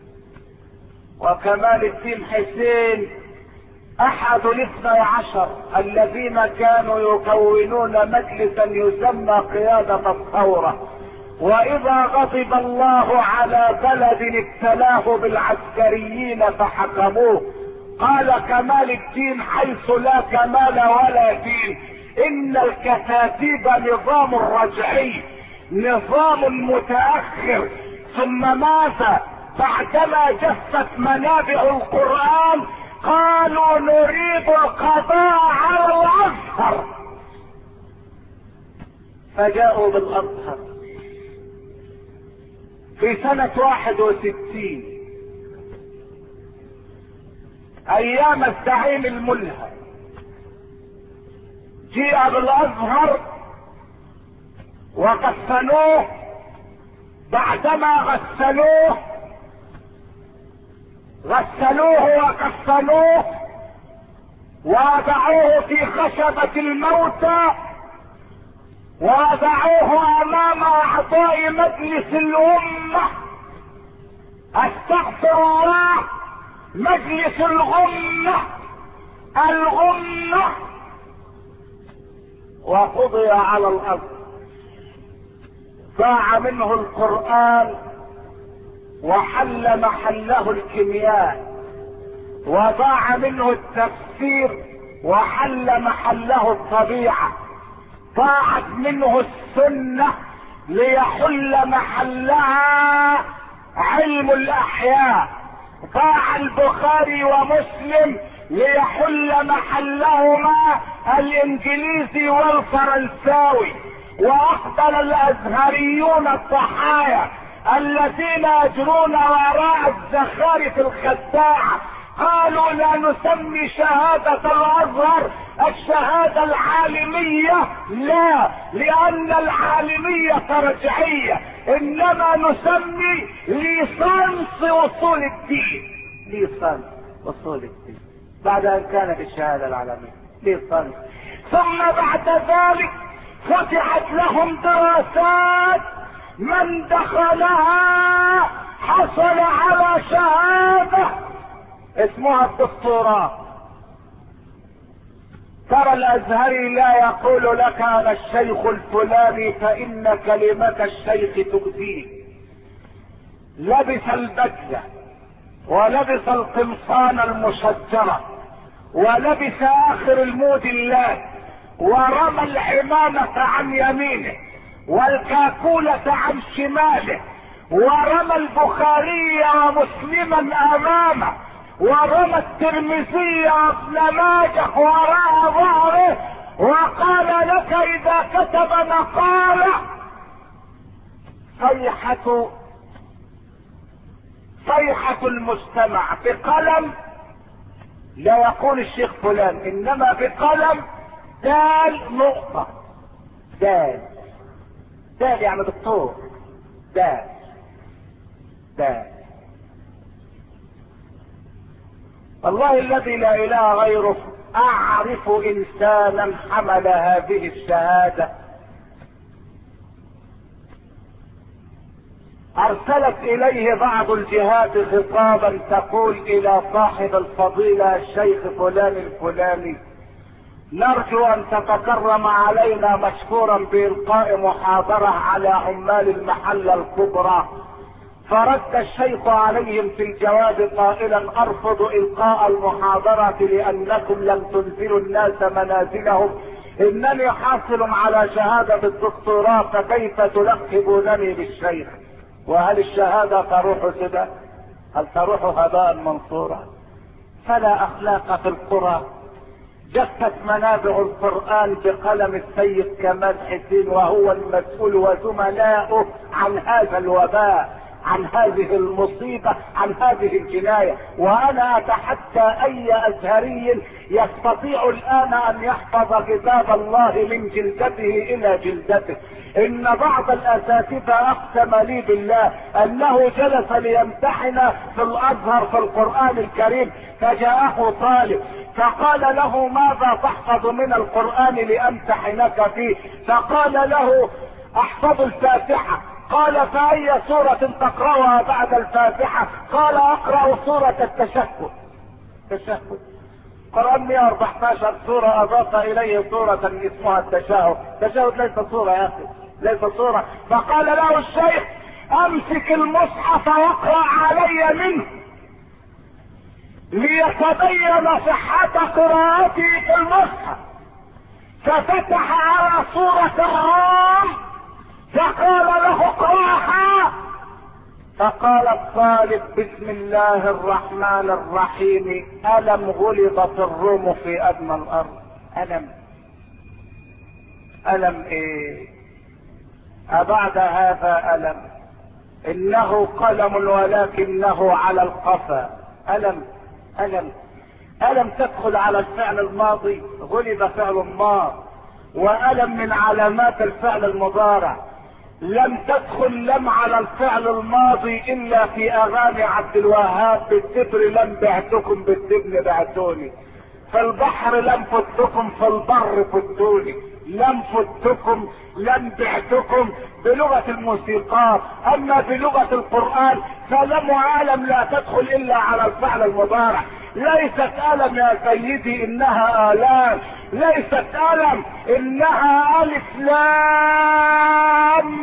وكمال الدين حسين احد ال12 الذين كانوا يكونون مجلسا يسمى قيادة الثورة. واذا غضب الله على بلد ابتلاه بالعسكريين فحكموه، قال كمال الدين حيث لا كمال ولا دين، ان الكتاتيب نظام رجعي، نظام متأخر. ثم ماذا؟ بعدما جفت منابع القرآن قالوا نريد القضاء على الازهر، فجاءوا بالازهر في سنة 61 ايام الزعيم الملهم. جيء بالازهر وغسلوه. بعدما غسلوه وقسموه ووضعوه في خشبة الموتى ووضعوه امام اعضاء مجلس الامة. استغفر الله، مجلس الغمة، وقضي على الارض. ضاع منه القرآن وحل محله الكيمياء، وضاع منه التفسير وحل محله الطبيعة، ضاعت منه السنة ليحل محلها علم الاحياء، ضاع البخاري ومسلم ليحل محلهما الانجليزي والفرنساوي. واقبل الازهريون الضحايا الذين يجرون وراء الزخارف الخداعة قالوا لا نسمي شهادة الازهر الشهادة العالمية، لا، لان العالمية رجعية، انما نسمي ليسانس اصول الدين. ليسانس اصول الدين بعد ان كانت الشهادة العالمية ليسانس. ثم بعد ذلك فتحت لهم دراسات، من دخلها حصل على شهادة اسمها الدكتوراه. ترى الازهري لا يقول لك انا الشيخ الفلاني فان كلمة الشيخ تؤذيه. لبس البدلة ولبس القمصان المشجرة ولبس اخر الموديلات ورمى العمامة عن يمينه والكاكولة عن شماله ورمى البخاري ومسلما امامه ورمى الترمذي وابن ماجه وراء ظهره وقال لك اذا كتب مقالة صيحة المجتمع بقلم، لا يقول الشيخ فلان انما بقلم دال نقطة، دال يعني دكتور، دال. والله الذي لا اله غيره اعرف انسانا حمل هذه الشهادة ارسلت اليه بعض الجهات خطابا تقول الى صاحب الفضيلة الشيخ فلان الفلاني نرجو ان تتكرم علينا مشكورا بإلقاء محاضرة على عمال المحلة الكبرى. فرد الشيخ عليهم في الجواب قائلا ارفض القاء المحاضرة لانكم لم تنزلوا الناس منازلهم، انني حاصل على شهادة الدكتوراه فكيف تلقبونني بالشيخ؟ وهل الشهادة تروح سدى؟ هل تروح هباء منصورا؟ فلا اخلاق في القرى. جفت منابع القرآن بقلم السيد كمال حسين وهو المسؤول وزملاؤه عن هذا الوباء، عن هذه المصيبة، عن هذه الجناية. وانا اتحدى اي ازهري يستطيع الان ان يحفظ كتاب الله من جلدته الى جلدته. ان بعض الاساتذة اقسم لي بالله انه جلس ليمتحن في الازهر في القرآن الكريم، فجاءه طالب فقال له ماذا تحفظ من القرآن لامتحنك فيه؟ فقال له احفظ الفاتحة. قال فأي سورة تقرأها بعد الفاتحة؟ قال اقرأ سورة التشهد. قرآن 114 سورة اضاف اليه سورة اسمها التشهد. التشهد ليس سورة يا اخي، ليس سورة. فقال له الشيخ امسك المصحف واقرأ علي منه ليتبين صحة قراءتي في المصحف. ففتح على سورة الروم فقال له اقرأها. فقال الطالب بسم الله الرحمن الرحيم ألم غلبت الروم في أدنى الأرض. ألم إيه؟ أبعد هذا ألم؟ إنه قلم ولكنه على القفا. ألم تدخل على الفعل الماضي؟ غلب فعل ماض. وألم من علامات الفعل المضارع. لم تدخل لم على الفعل الماضي الا في اغاني عبد الوهاب بالتبر لم بعتكم بالتبن بعتوني، في البحر لم فتكم في البر فتوني، لم فتكم لم بعتكم بلغة الموسيقار. اما بلغة القرآن فلم وعلم لا تدخل الا على الفعل المضارع. ليست ألم يا سيدي انها آلام، ليست ألم انها الف لام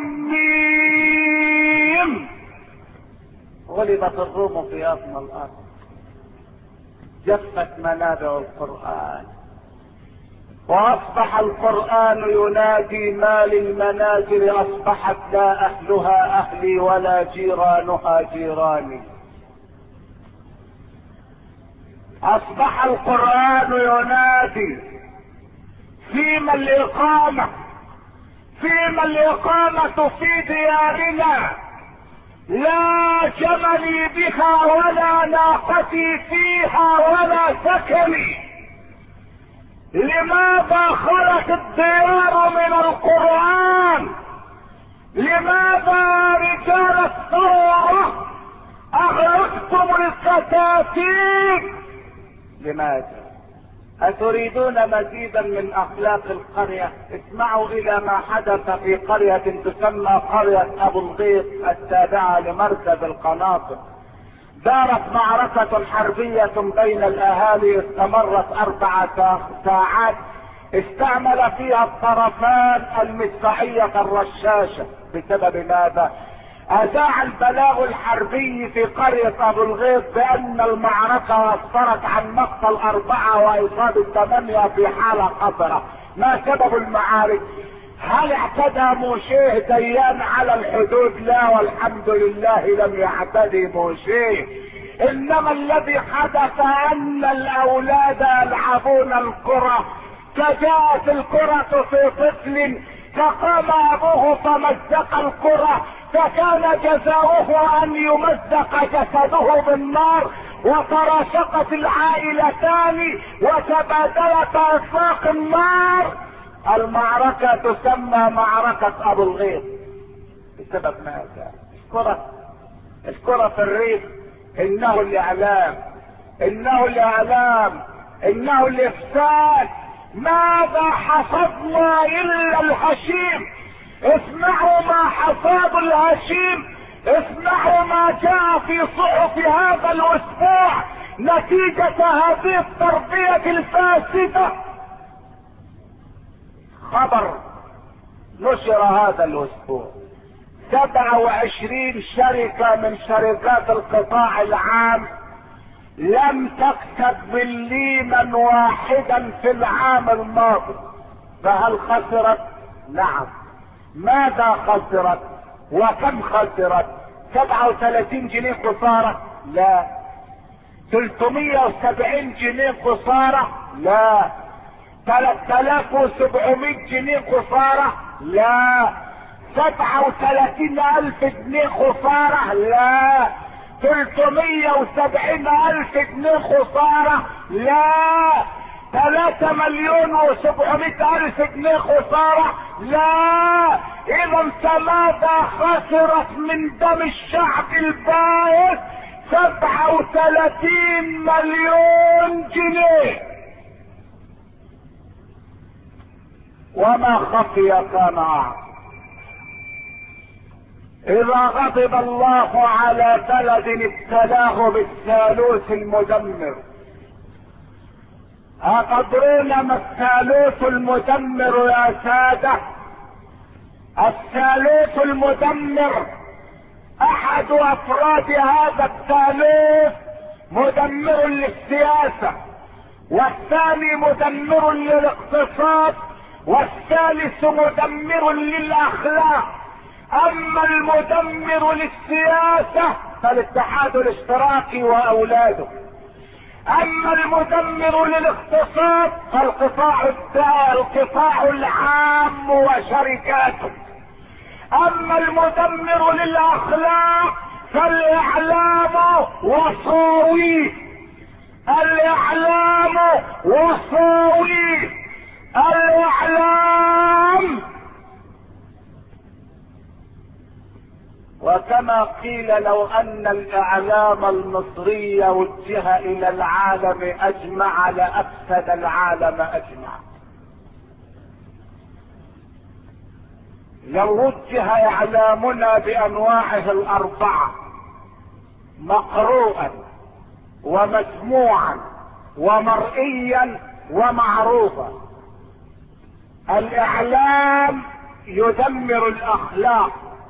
ميم. غلبت الروم في أدنى الأرض. جفت منابع القرآن واصبح القرآن ينادي ما للمنازل اصبحت لا اهلها اهلي ولا جيرانها جيراني. اصبح القرآن ينادي فيما الاقامة، فيما الاقامة في ديارنا، لا جملي بها ولا ناقتي فيها ولا سكني. لماذا خلت الديار من القرآن؟ لماذا رجال الثورة اغلقتم الكتاتيب؟ لماذا؟ اتريدون مزيدا من اخلاق القرية؟ اسمعوا الى ما حدث في قرية تسمى قرية ابو الغيط التابعة لمركز القناطر. دارت معركة حربية بين الاهالي استمرت 4 ساعات، استعمل فيها الطرفان المدفعية الرشاشة. بسبب ماذا؟ اذاع البلاغ الحربي في قرية ابو الغيط بان المعركة اثرت عن مقتل 4 واصابة 8 في حالة خطرة. ما سبب المعارك؟ هل اعتدى موشيه ديان على الحدود؟ لا والحمد لله لم يعتدي موشيه، انما الذي حدث ان الاولاد يلعبون الكرة، فجاءت الكرة في طفل فقام ابوه فمزق الكرة، فكان جزاؤه ان يمزق جسده بالنار، وتراشقت العائلتان وتبادلت اطلاق النار. المعركة تسمى معركة ابو الغيط. بسبب ماذا؟ الكرة في الريف. انه الاعلام، انه الاعلام، انه الافساد. ماذا حصدنا الا الهشيم؟ اسمعوا ما حصاد الهشيم، اسمعوا ما جاء في صحف هذا الاسبوع نتيجة هذه التربية الفاسدة. خبر نشر هذا الاسبوع 27 شركة من شركات القطاع العام لم تكسب مليما واحدا في العام الماضي. فهل خسرت؟ نعم. ماذا خسرت وكم خسرت؟ 37 جنيه خسارة؟ لا. 370 جنيه خسارة؟ لا. 3700 جنيه خسارة؟ لا. 37,000 جنيه خسارة؟ لا. 370,000 جنيه خسارة؟ لا. 3,700,000 جنيه خسارة؟ لا. اذا فماذا خسرت من دم الشعب البائس؟ 37 مليون جنيه. وما خفي كان أعظم. اذا غضب الله على بلد ابتلاه بالثالوث المدمر. أتدرون ما الثالوث المدمر يا سادة؟ الثالوث المدمر احد افراد هذا الثالوث مدمر للسياسة، والثاني مدمر للاقتصاد، والثالث مدمر للاخلاق. اما المدمر للسياسة فالاتحاد الاشتراكي واولاده، اما المدمر للاقتصاد فالقطاع العام وشركاته، اما المدمر للاخلاق فالاعلام وصاويه. الاعلام وصاويه. الاعلام. وكما قيل لو ان الاعلام المصري وجه الى العالم اجمع لافسد العالم اجمع. لو وجه اعلامنا بانواعه الاربعة مقروءا ومسموعا ومرئيا ومعروفا. الاعلام يدمر الاخلاق،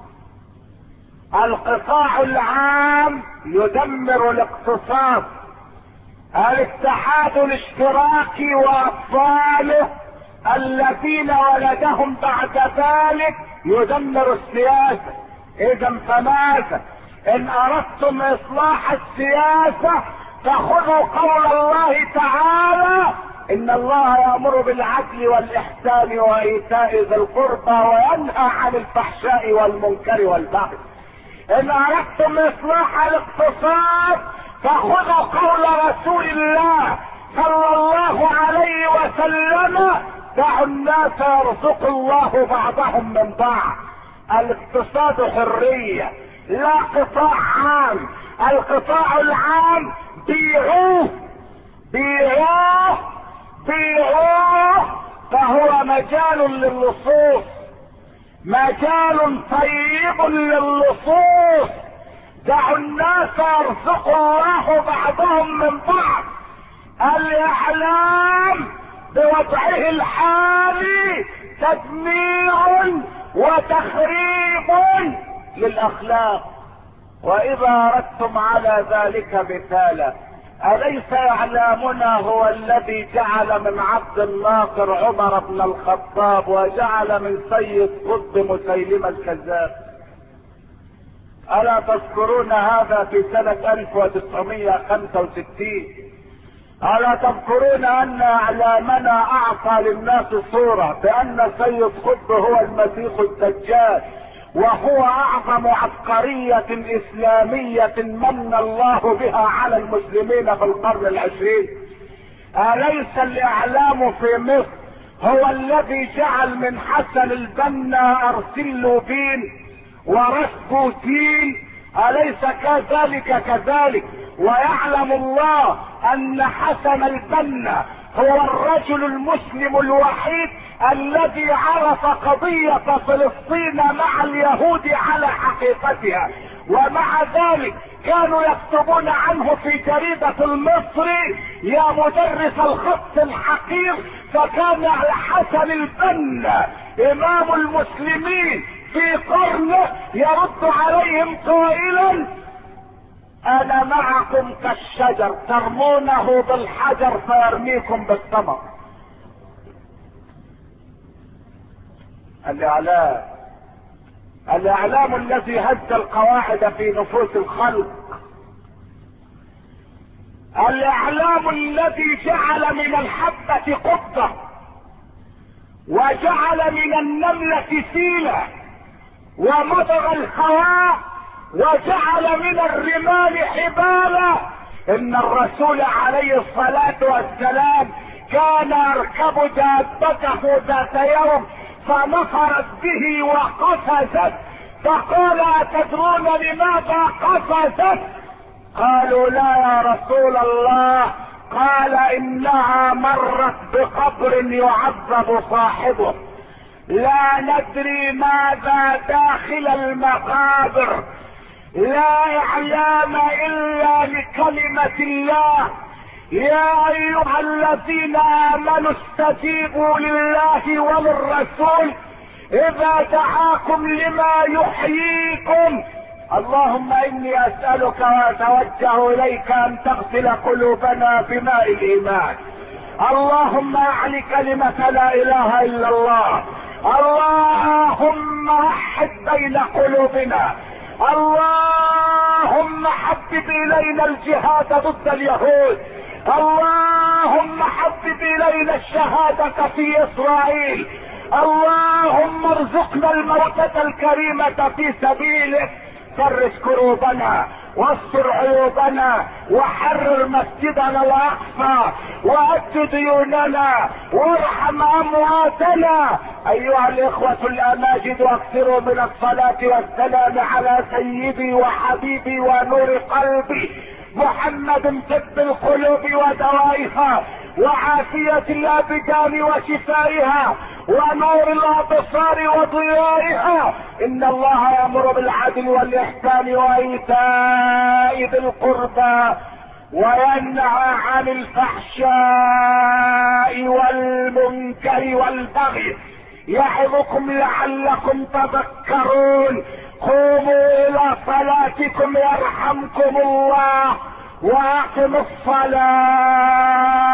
القطاع العام يدمر الاقتصاد، الاتحاد الاشتراكي واطفاله الذين ولدهم بعد ذلك يدمر السياسة. اذا فماذا؟ ان اردتم اصلاح السياسة فخذوا قول الله تعالى: ان الله يأمر بالعدل والاحسان وايتاء ذي القربى وينهى عن الفحشاء والمنكر والبغي. ان اردتم اصلاح الاقتصاد فخذوا قول رسول الله صلى الله عليه وسلم: دعوا الناس يرزق الله بعضهم من بعض. الاقتصاد حرية لا قطاع عام. القطاع العام بيعوه بيعوه بيعوه، فهو مجال للصوص، مجال طيب للصوص. دعوا الناس يرزق الله بعضهم من بعض. الاعلام بوضعه الحالي تدمير وتخريب للاخلاق. واذا اردتم على ذلك مثالا: اليس اعلامنا هو الذي جعل من عبد الناصر عمر بن الخطاب وجعل من سيد قطب مسيلمة الكذاب؟ الا تذكرون هذا في سنة 1965؟ الا تذكرون ان اعلامنا اعطى للناس صورة بان سيد قطب هو المسيح الدجال، وهو اعظم عبقرية اسلامية من الله بها على المسلمين في القرن العشرين؟ اليس الاعلام في مصر هو الذي جعل من حسن البنا ارسلوبين ورسبوتين؟ اليس كذلك؟ ويعلم الله ان حسن البنا هو الرجل المسلم الوحيد الذي عرف قضية فلسطين مع اليهود على حقيقتها، ومع ذلك كانوا يكتبون عنه في جريدة المصري: يا مدرس الخط الحقير. فكان حسن البنا امام المسلمين في قرنه يرد عليهم قائلا: انا معكم كالشجر ترمونه بالحجر فيرميكم بالثمر. الاعلام الذي هز القواعد في نفوس الخلق، الاعلام الذي جعل من الحبة قبة وجعل من النملة سيلة ومضغ الهواء وجعل من الرمال حبالا. ان الرسول عليه الصلاة والسلام كان يركب دابته ذات يوم فنفرت به وقفزت، فقال: اتدرون لماذا قفزت؟ قالوا: لا يا رسول الله. قال: انها مرت بقبر يعذب صاحبه، لا ندري ماذا داخل المقابر. لا اعلام الا لكلمة الله. يا ايها الذين امنوا استجيبوا لله وللرسول اذا دعاكم لما يحييكم. اللهم اني اسألك واتوجه اليك ان تغسل قلوبنا بماء الايمان. اللهم اعل كلمة لا اله الا الله. اللهم وحد بين قلوبنا. اللهم حبب الينا الجهاد ضد اليهود. اللهم حبب الينا الشهادة في اسرائيل. اللهم ارزقنا الموتة الكريمة في سبيلك. فرج كروبنا واستر عيوبنا وحرر مسجدنا الاقصى وأد ديوننا وارحم امواتنا. ايها الاخوة الاماجد، اكثروا من الصلاة والسلام على سيدي وحبيبي ونور قلبي محمد، طب القلوب ودوائها وعافية الابدان وشفائها ونور الابصار وضيائها. ان الله يأمر بالعدل والاحسان وايتاء ذي القربى وينهى عن الفحشاء والمنكر والبغي يعظكم لعلكم تذكرون. قوموا الى صلاتكم يرحمكم الله واقم الصلاة.